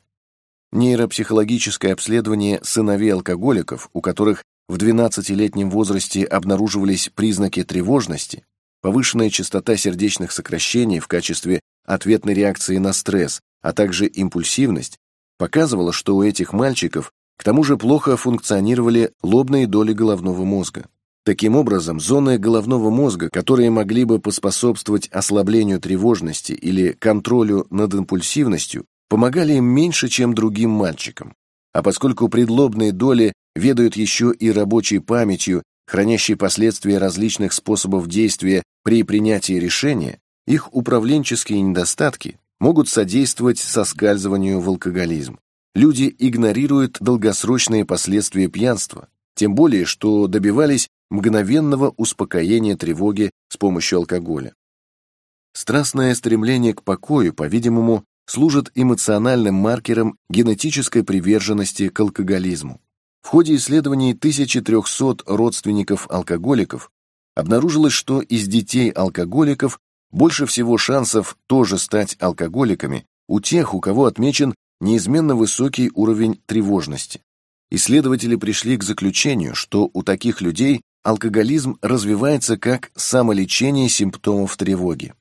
Нейропсихологическое обследование сыновей алкоголиков, у которых в 12-летнем возрасте обнаруживались признаки тревожности, повышенная частота сердечных сокращений в качестве ответной реакции на стресс, а также импульсивность, показывало, что у этих мальчиков к тому же плохо функционировали лобные доли головного мозга. Таким образом, зоны головного мозга, которые могли бы поспособствовать ослаблению тревожности или контролю над импульсивностью, помогали им меньше, чем другим мальчикам. А поскольку предлобные доли ведают еще и рабочей памятью, хранящей последствия различных способов действия при принятии решения, их управленческие недостатки могут содействовать соскальзыванию в алкоголизм. Люди игнорируют долгосрочные последствия пьянства, тем более, что добивались мгновенного успокоения тревоги с помощью алкоголя. Страстное стремление к покою, по-видимому, служит эмоциональным маркером генетической приверженности к алкоголизму. В ходе исследований 1300 родственников алкоголиков обнаружилось, что из детей алкоголиков больше всего шансов тоже стать алкоголиками у тех, у кого отмечен неизменно высокий уровень тревожности. Исследователи пришли к заключению, что у таких людей алкоголизм развивается как самолечение симптомов тревоги.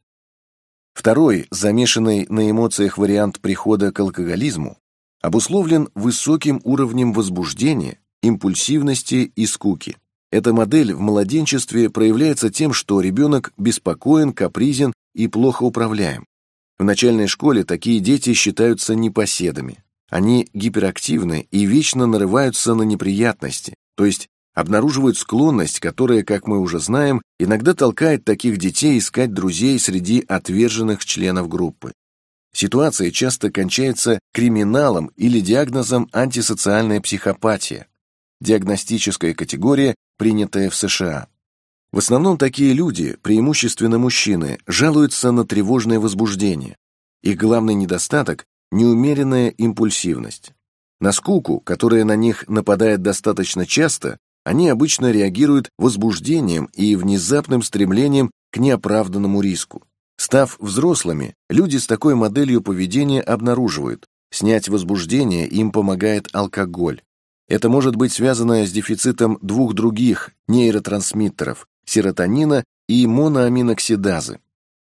Второй, замешанный на эмоциях вариант прихода к алкоголизму, обусловлен высоким уровнем возбуждения, импульсивности и скуки. Эта модель в младенчестве проявляется тем, что ребенок беспокоен, капризен и плохо управляем. В начальной школе такие дети считаются непоседами. Они гиперактивны и вечно нарываются на неприятности, то есть обнаруживают склонность, которая, как мы уже знаем, иногда толкает таких детей искать друзей среди отверженных членов группы. Ситуация часто кончается криминалом или диагнозом антисоциальная психопатия, диагностическая категория, принятая в США. В основном такие люди, преимущественно мужчины, жалуются на тревожное возбуждение. Их главный недостаток – неумеренная импульсивность. На скуку, которая на них нападает достаточно часто, они обычно реагируют возбуждением и внезапным стремлением к неоправданному риску. Став взрослыми, люди с такой моделью поведения обнаруживают, снять возбуждение им помогает алкоголь. Это может быть связано с дефицитом двух других нейротрансмиттеров – серотонина и моноаминоксидазы.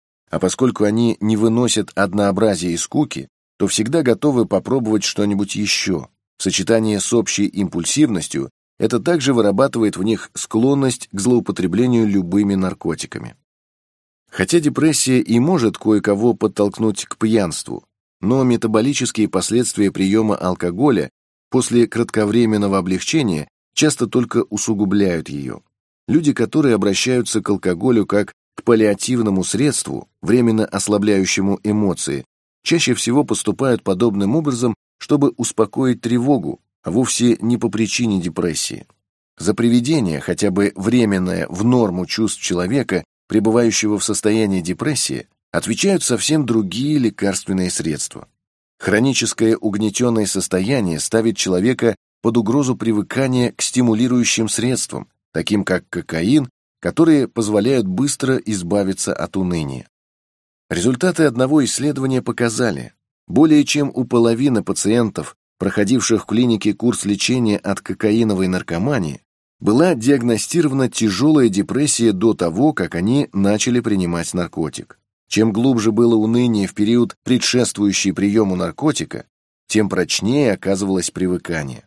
А поскольку они не выносят однообразия и скуки, то всегда готовы попробовать что-нибудь еще. В сочетании с общей импульсивностью это также вырабатывает в них склонность к злоупотреблению любыми наркотиками. Хотя депрессия и может кое-кого подтолкнуть к пьянству, но метаболические последствия приема алкоголя после кратковременного облегчения часто только усугубляют ее. Люди, которые обращаются к алкоголю как к паллиативному средству, временно ослабляющему эмоции, чаще всего поступают подобным образом, чтобы успокоить тревогу, а вовсе не по причине депрессии. За приведение, хотя бы временное, в норму чувств человека, пребывающего в состоянии депрессии, отвечают совсем другие лекарственные средства. Хроническое угнетенное состояние ставит человека под угрозу привыкания к стимулирующим средствам, таким как кокаин, которые позволяют быстро избавиться от уныния. Результаты одного исследования показали, более чем у половины пациентов, проходивших в клинике курс лечения от кокаиновой наркомании, была диагностирована тяжелая депрессия до того, как они начали принимать наркотик. Чем глубже было уныние в период, предшествующий приему наркотика, тем прочнее оказывалось привыкание.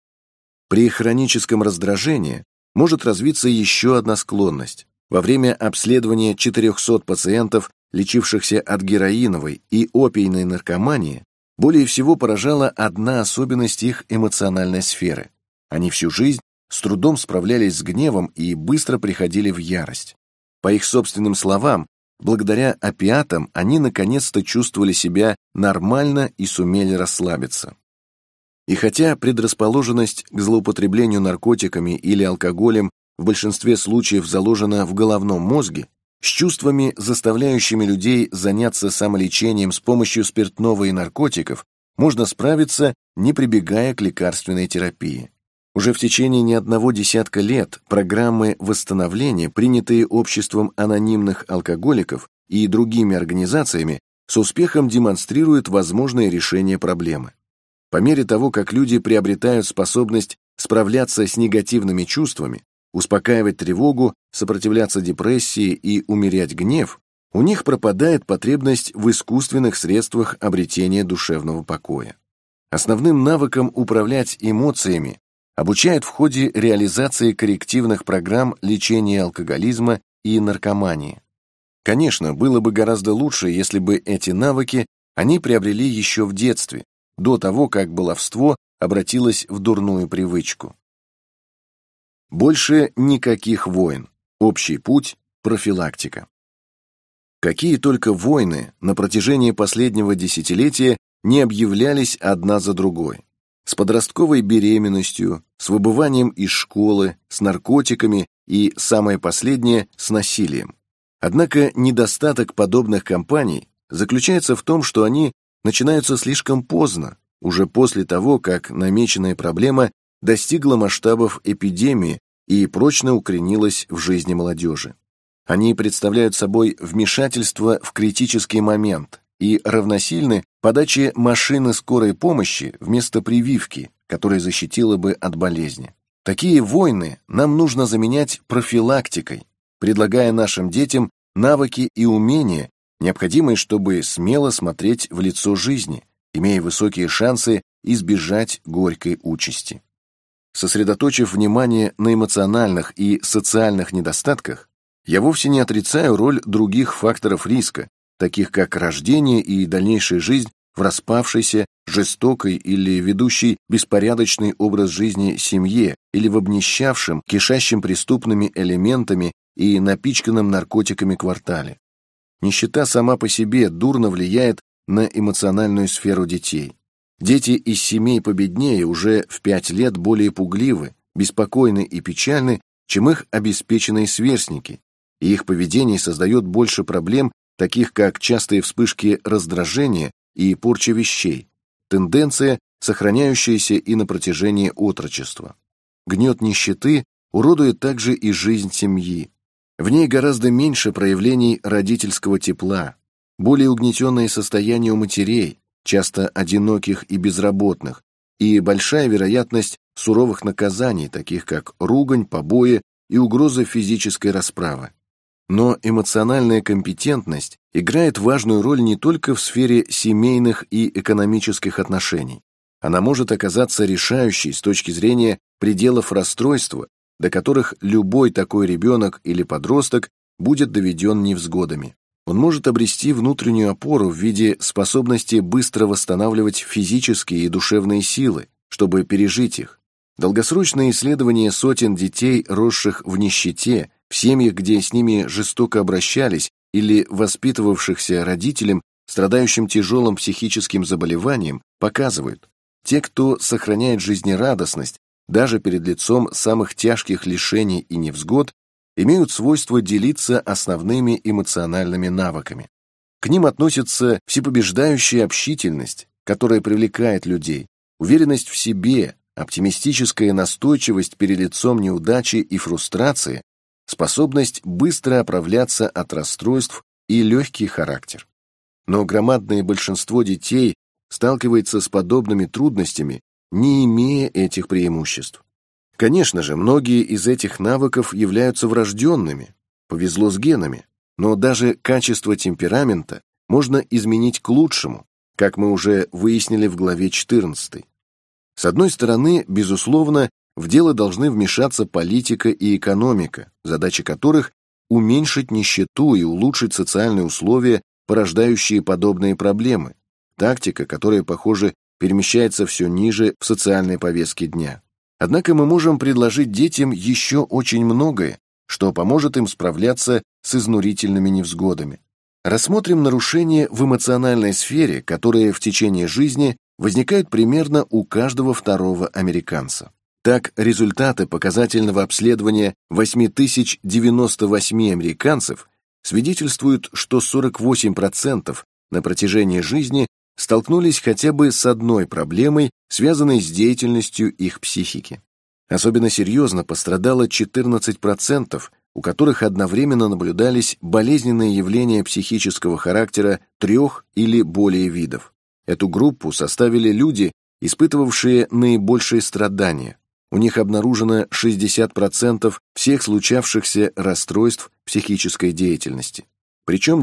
При хроническом раздражении может развиться еще одна склонность. Во время обследования 400 пациентов, лечившихся от героиновой и опийной наркомании, более всего поражала одна особенность их эмоциональной сферы. Они всю жизнь с трудом справлялись с гневом и быстро приходили в ярость. По их собственным словам, благодаря опиатам они наконец-то чувствовали себя нормально и сумели расслабиться. И хотя предрасположенность к злоупотреблению наркотиками или алкоголем в большинстве случаев заложена в головном мозге, с чувствами, заставляющими людей заняться самолечением с помощью спиртного и наркотиков, можно справиться, не прибегая к лекарственной терапии. Уже в течение не одного десятка лет программы восстановления, принятые обществом анонимных алкоголиков и другими организациями, с успехом демонстрируют возможное решение проблемы. По мере того, как люди приобретают способность справляться с негативными чувствами, успокаивать тревогу, сопротивляться депрессии и умерять гнев, у них пропадает потребность в искусственных средствах обретения душевного покоя. Основным навыкам управлять эмоциями обучают в ходе реализации коррективных программ лечения алкоголизма и наркомании. Конечно, было бы гораздо лучше, если бы эти навыки они приобрели еще в детстве, до того, как баловство обратилось в дурную привычку. Больше никаких войн. Общий путь – профилактика. Какие только войны на протяжении последнего десятилетия не объявлялись одна за другой. С подростковой беременностью, с выбыванием из школы, с наркотиками и, самое последнее, с насилием. Однако недостаток подобных кампаний заключается в том, что они начинаются слишком поздно, уже после того, как намеченная проблема достигла масштабов эпидемии и прочно укоренилась в жизни молодежи. Они представляют собой вмешательство в критический момент и равносильны подаче машины скорой помощи вместо прививки, которая защитила бы от болезни. Такие войны нам нужно заменять профилактикой, предлагая нашим детям навыки и умения, необходимые, чтобы смело смотреть в лицо жизни, имея высокие шансы избежать горькой участи. Сосредоточив внимание на эмоциональных и социальных недостатках, я вовсе не отрицаю роль других факторов риска, таких как рождение и дальнейшая жизнь в распавшейся, жестокой или ведущей беспорядочный образ жизни семье или в обнищавшем, кишащем преступными элементами и напичканном наркотиками квартале. Нищета сама по себе дурно влияет на эмоциональную сферу детей. Дети из семей победнее уже в 5 лет более пугливы, беспокойны и печальны, чем их обеспеченные сверстники, и их поведение создает больше проблем, таких как частые вспышки раздражения и порча вещей, тенденция, сохраняющаяся и на протяжении отрочества. Гнет нищеты уродует также и жизнь семьи. В ней гораздо меньше проявлений родительского тепла, более угнетенное состояние у матерей, часто одиноких и безработных, и большая вероятность суровых наказаний, таких как ругань, побои и угроза физической расправы. Но эмоциональная компетентность играет важную роль не только в сфере семейных и экономических отношений. Она может оказаться решающей с точки зрения пределов расстройства, до которых любой такой ребенок или подросток будет доведен невзгодами. Он может обрести внутреннюю опору в виде способности быстро восстанавливать физические и душевные силы, чтобы пережить их. Долгосрочные исследования сотен детей, росших в нищете, в семьях, где с ними жестоко обращались, или воспитывавшихся родителям, страдающим тяжелым психическим заболеванием, показывают, те, кто сохраняет жизнерадостность даже перед лицом самых тяжких лишений и невзгод, имеют свойство делиться основными эмоциональными навыками. К ним относятся всепобеждающая общительность, которая привлекает людей, уверенность в себе, оптимистическая настойчивость перед лицом неудачи и фрустрации, способность быстро оправляться от расстройств и легкий характер. Но громадное большинство детей сталкивается с подобными трудностями, не имея этих преимуществ. Конечно же, многие из этих навыков являются врожденными, повезло с генами, но даже качество темперамента можно изменить к лучшему, как мы уже выяснили в главе 14. С одной стороны, безусловно, в дело должны вмешаться политика и экономика, задача которых – уменьшить нищету и улучшить социальные условия, порождающие подобные проблемы, тактика, которая, похоже, перемещается все ниже в социальной повестке дня. Однако мы можем предложить детям еще очень многое, что поможет им справляться с изнурительными невзгодами. Рассмотрим нарушения в эмоциональной сфере, которые в течение жизни возникают примерно у каждого второго американца. Так, результаты показательного обследования 8098 американцев свидетельствуют, что 48% на протяжении жизни столкнулись хотя бы с одной проблемой, связанной с деятельностью их психики. Особенно серьезно пострадало 14%, у которых одновременно наблюдались болезненные явления психического характера 3 или более видов. Эту группу составили люди, испытывавшие наибольшие страдания. У них обнаружено 60% всех случавшихся расстройств психической деятельности. Причем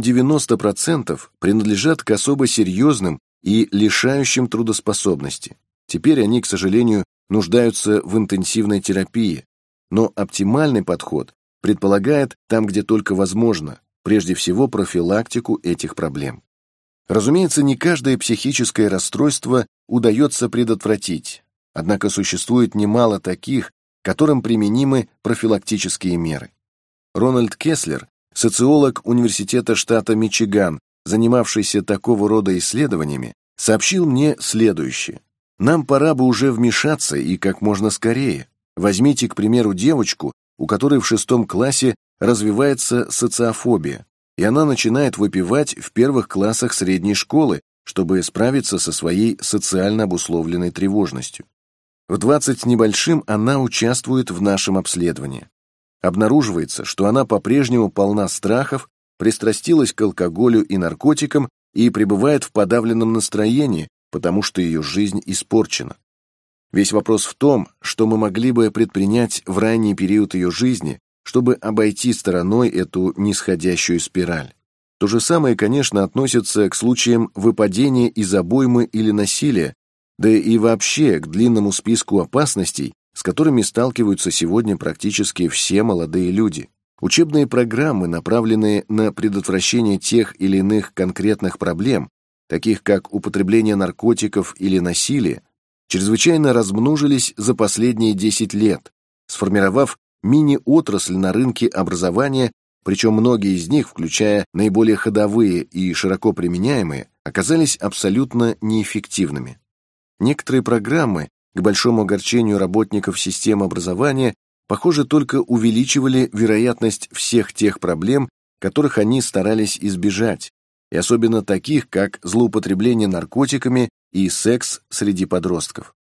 90% принадлежат к особо серьезным и лишающим трудоспособности. Теперь они, к сожалению, нуждаются в интенсивной терапии, но оптимальный подход предполагает, там, где только возможно, прежде всего профилактику этих проблем. Разумеется, не каждое психическое расстройство удается предотвратить, однако существует немало таких, которым применимы профилактические меры. Рональд Кеслер, социолог Университета штата Мичиган, занимавшийся такого рода исследованиями, сообщил мне следующее. Нам пора бы уже вмешаться и как можно скорее. Возьмите, к примеру, девочку, у которой в 6 классе развивается социофобия, и она начинает выпивать в первых классах средней школы, чтобы справиться со своей социально обусловленной тревожностью. В 20 с небольшим она участвует в нашем обследовании. Обнаруживается, что она по-прежнему полна страхов, пристрастилась к алкоголю и наркотикам и пребывает в подавленном настроении, потому что ее жизнь испорчена. Весь вопрос в том, что мы могли бы предпринять в ранний период ее жизни, чтобы обойти стороной эту нисходящую спираль. То же самое, конечно, относится к случаям выпадения из обоймы или насилия, да и вообще к длинному списку опасностей, с которыми сталкиваются сегодня практически все молодые люди. Учебные программы, направленные на предотвращение тех или иных конкретных проблем, таких как употребление наркотиков или насилие, чрезвычайно размножились за последние 10 лет, сформировав мини-отрасль на рынке образования, причем многие из них, включая наиболее ходовые и широко применяемые, оказались абсолютно неэффективными. Некоторые программы, к большому огорчению работников системы образования, похоже, только увеличивали вероятность всех тех проблем, которых они старались избежать, и особенно таких, как злоупотребление наркотиками и секс среди подростков.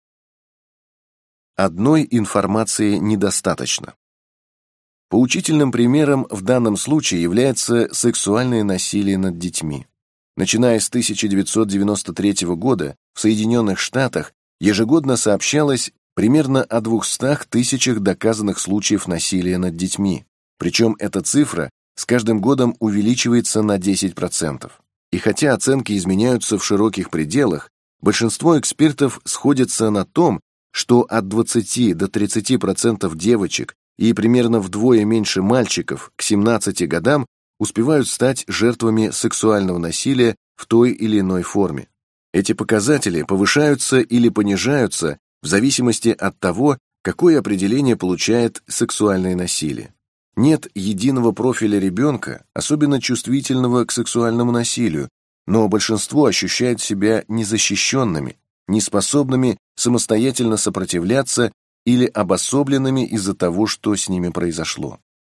Одной информации недостаточно. Поучительным примером в данном случае является сексуальное насилие над детьми. Начиная с 1993 года в Соединенных Штатах ежегодно сообщалось примерно о 200 тысячах доказанных случаев насилия над детьми, причем эта цифра с каждым годом увеличивается на 10%. И хотя оценки изменяются в широких пределах, большинство экспертов сходятся на том, что от 20 до 30% девочек и примерно вдвое меньше мальчиков к 17 годам успевают стать жертвами сексуального насилия в той или иной форме. Эти показатели повышаются или понижаются в зависимости от того, какое определение получает сексуальное насилие. Нет единого профиля ребенка, особенно чувствительного к сексуальному насилию, но большинство ощущают себя незащищенными, неспособными самостоятельно сопротивляться или обособленными из-за того, что с ними произошло.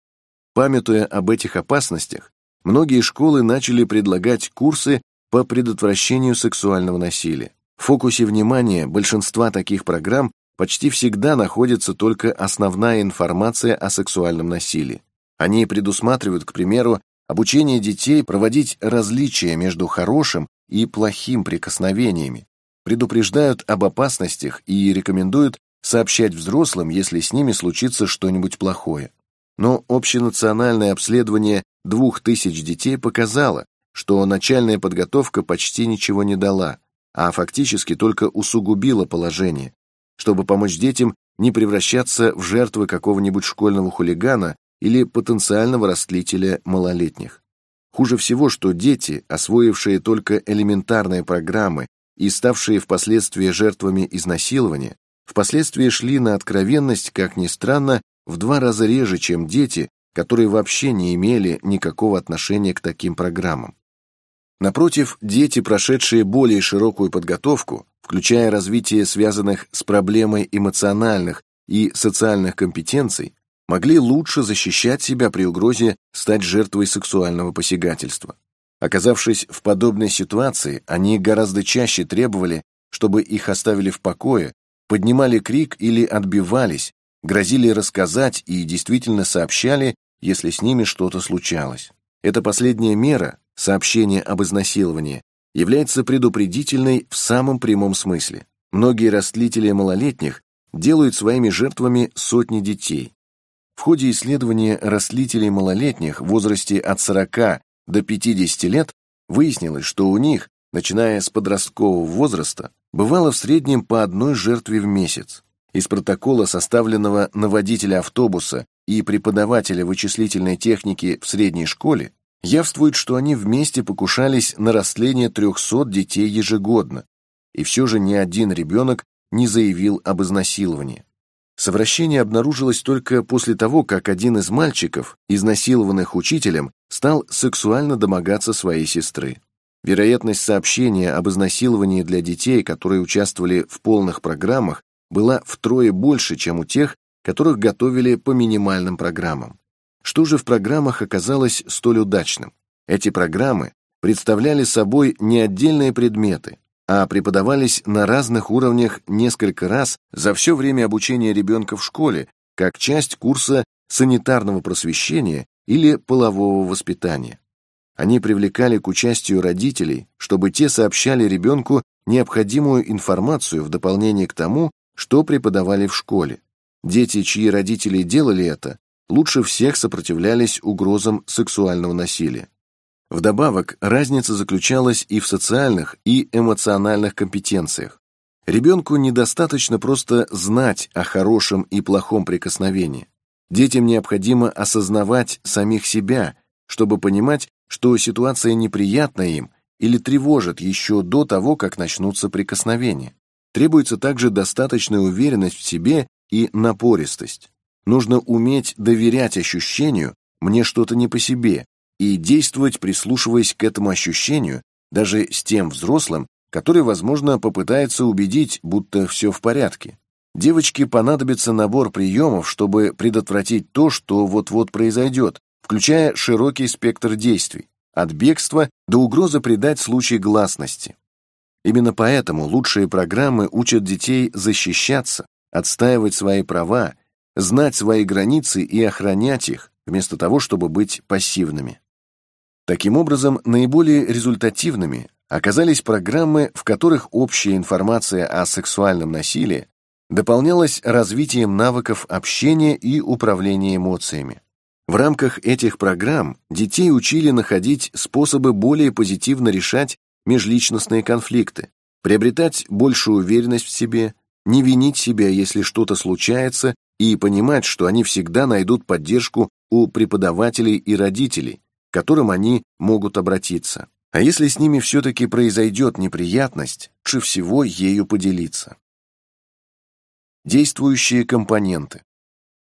Памятуя об этих опасностях, многие школы начали предлагать курсы по предотвращению сексуального насилия. В фокусе внимания большинства таких программ почти всегда находится только основная информация о сексуальном насилии. Они предусматривают, к примеру, обучение детей проводить различия между хорошим и плохим прикосновениями, предупреждают об опасностях и рекомендуют сообщать взрослым, если с ними случится что-нибудь плохое. Но общенациональное обследование 2000 детей показало, что начальная подготовка почти ничего не дала, а фактически только усугубила положение. Чтобы помочь детям не превращаться в жертвы какого-нибудь школьного хулигана или потенциального растлителя малолетних. Хуже всего, что дети, освоившие только элементарные программы и ставшие впоследствии жертвами изнасилования, впоследствии шли на откровенность, как ни странно, в 2 раза реже, чем дети, которые вообще не имели никакого отношения к таким программам. Напротив, дети, прошедшие более широкую подготовку, включая развитие связанных с проблемой эмоциональных и социальных компетенций, могли лучше защищать себя при угрозе стать жертвой сексуального посягательства. Оказавшись в подобной ситуации, они гораздо чаще требовали, чтобы их оставили в покое, поднимали крик или отбивались, грозили рассказать и действительно сообщали, если с ними что-то случалось. Эта последняя мера, сообщение об изнасиловании, является предупредительной в самом прямом смысле. Многие растлители малолетних делают своими жертвами сотни детей. В ходе исследования растлителей малолетних в возрасте от 40 до 50 лет выяснилось, что у них, начиная с подросткового возраста, бывало в среднем по 1 жертве в месяц. Из протокола, составленного на водителя автобуса и преподавателя вычислительной техники в средней школе, явствует, что они вместе покушались на растление 300 детей ежегодно, и все же ни один ребенок не заявил об изнасиловании. Совращение обнаружилось только после того, как один из мальчиков, изнасилованных учителем, стал сексуально домогаться своей сестры. Вероятность сообщения об изнасиловании для детей, которые участвовали в полных программах, была втрое больше, чем у тех, которых готовили по минимальным программам. Что же в программах оказалось столь удачным? Эти программы представляли собой не отдельные предметы, а преподавались на разных уровнях несколько раз за все время обучения ребенка в школе, как часть курса санитарного просвещения или полового воспитания. Они привлекали к участию родителей, чтобы те сообщали ребенку необходимую информацию в дополнение к тому, что преподавали в школе. Дети, чьи родители делали это, лучше всех сопротивлялись угрозам сексуального насилия. Вдобавок, разница заключалась и в социальных, и эмоциональных компетенциях. Ребенку недостаточно просто знать о хорошем и плохом прикосновении. Детям необходимо осознавать самих себя, чтобы понимать, что ситуация неприятна им или тревожит еще до того, как начнутся прикосновения. Требуется также достаточная уверенность в себе и напористость. Нужно уметь доверять ощущению «мне что-то не по себе» и действовать, прислушиваясь к этому ощущению, даже с тем взрослым, который, возможно, попытается убедить, будто все в порядке. Девочке понадобится набор приемов, чтобы предотвратить то, что вот-вот произойдет, включая широкий спектр действий, от бегства до угрозы придать случай гласности. Именно поэтому лучшие программы учат детей защищаться, отстаивать свои права, знать свои границы и охранять их, вместо того, чтобы быть пассивными. Таким образом, наиболее результативными оказались программы, в которых общая информация о сексуальном насилии дополнялась развитием навыков общения и управления эмоциями. В рамках этих программ детей учили находить способы более позитивно решать межличностные конфликты, приобретать большую уверенность в себе, не винить себя, если что-то случается, и понимать, что они всегда найдут поддержку у преподавателей и родителей, к которым они могут обратиться. А если с ними все-таки произойдет неприятность, лучше всего ею поделиться. Действующие компоненты.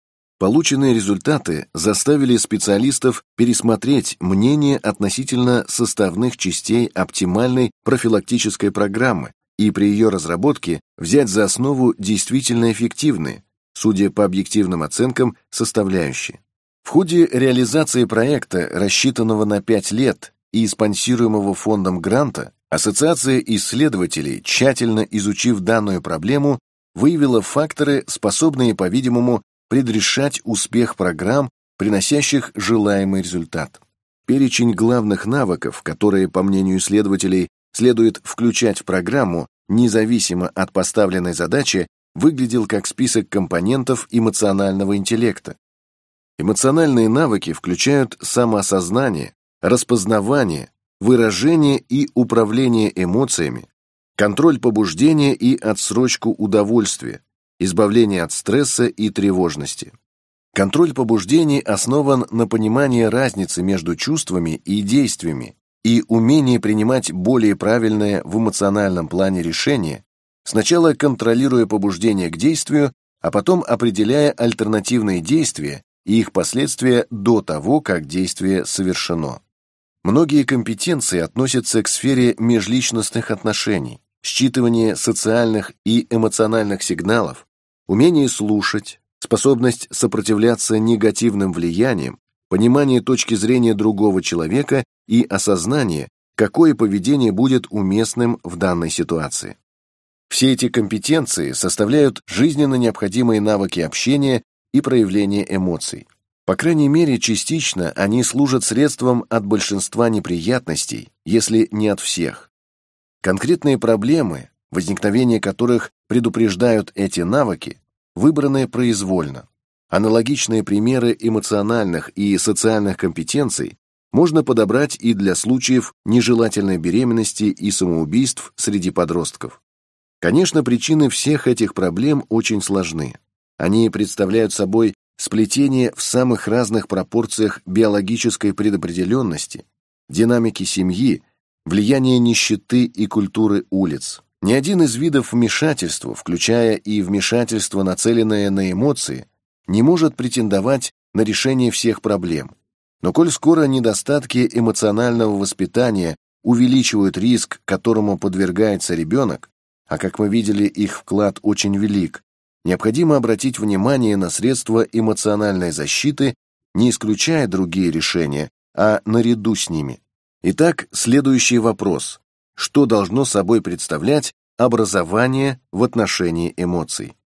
Полученные результаты заставили специалистов пересмотреть мнение относительно составных частей оптимальной профилактической программы и при ее разработке взять за основу действительно эффективные, судя по объективным оценкам, составляющие. В ходе реализации проекта, рассчитанного на 5 лет и спонсируемого фондом гранта, Ассоциация исследователей, тщательно изучив данную проблему, выявила факторы, способные, по-видимому, предрешать успех программ, приносящих желаемый результат. Перечень главных навыков, которые, по мнению исследователей, следует включать в программу, независимо от поставленной задачи, выглядел как список компонентов эмоционального интеллекта. Эмоциональные навыки включают самоосознание, распознавание, выражение и управление эмоциями, контроль побуждения и отсрочку удовольствия, избавление от стресса и тревожности. Контроль побуждений основан на понимании разницы между чувствами и действиями и умении принимать более правильное в эмоциональном плане решение, сначала контролируя побуждение к действию, а потом определяя альтернативные действия и их последствия до того, как действие совершено. Многие компетенции относятся к сфере межличностных отношений, считывание социальных и эмоциональных сигналов, умение слушать, способность сопротивляться негативным влияниям, понимание точки зрения другого человека и осознание, какое поведение будет уместным в данной ситуации. Все эти компетенции составляют жизненно необходимые навыки общения и проявления эмоций. По крайней мере, частично они служат средством от большинства неприятностей, если не от всех. Конкретные проблемы, возникновение которых предупреждают эти навыки, выбраны произвольно. Аналогичные примеры эмоциональных и социальных компетенций можно подобрать и для случаев нежелательной беременности и самоубийств среди подростков. Конечно, причины всех этих проблем очень сложны. Они представляют собой сплетение в самых разных пропорциях биологической предопределенности, динамики семьи, влияние нищеты и культуры улиц. Ни один из видов вмешательства, включая и вмешательство, нацеленное на эмоции, не может претендовать на решение всех проблем. Но коль скоро недостатки эмоционального воспитания увеличивают риск, которому подвергается ребенок, а как мы видели, их вклад очень велик, необходимо обратить внимание на средства эмоциональной защиты, не исключая другие решения, а наряду с ними. Итак, следующий вопрос. Что должно собой представлять образование в отношении эмоций?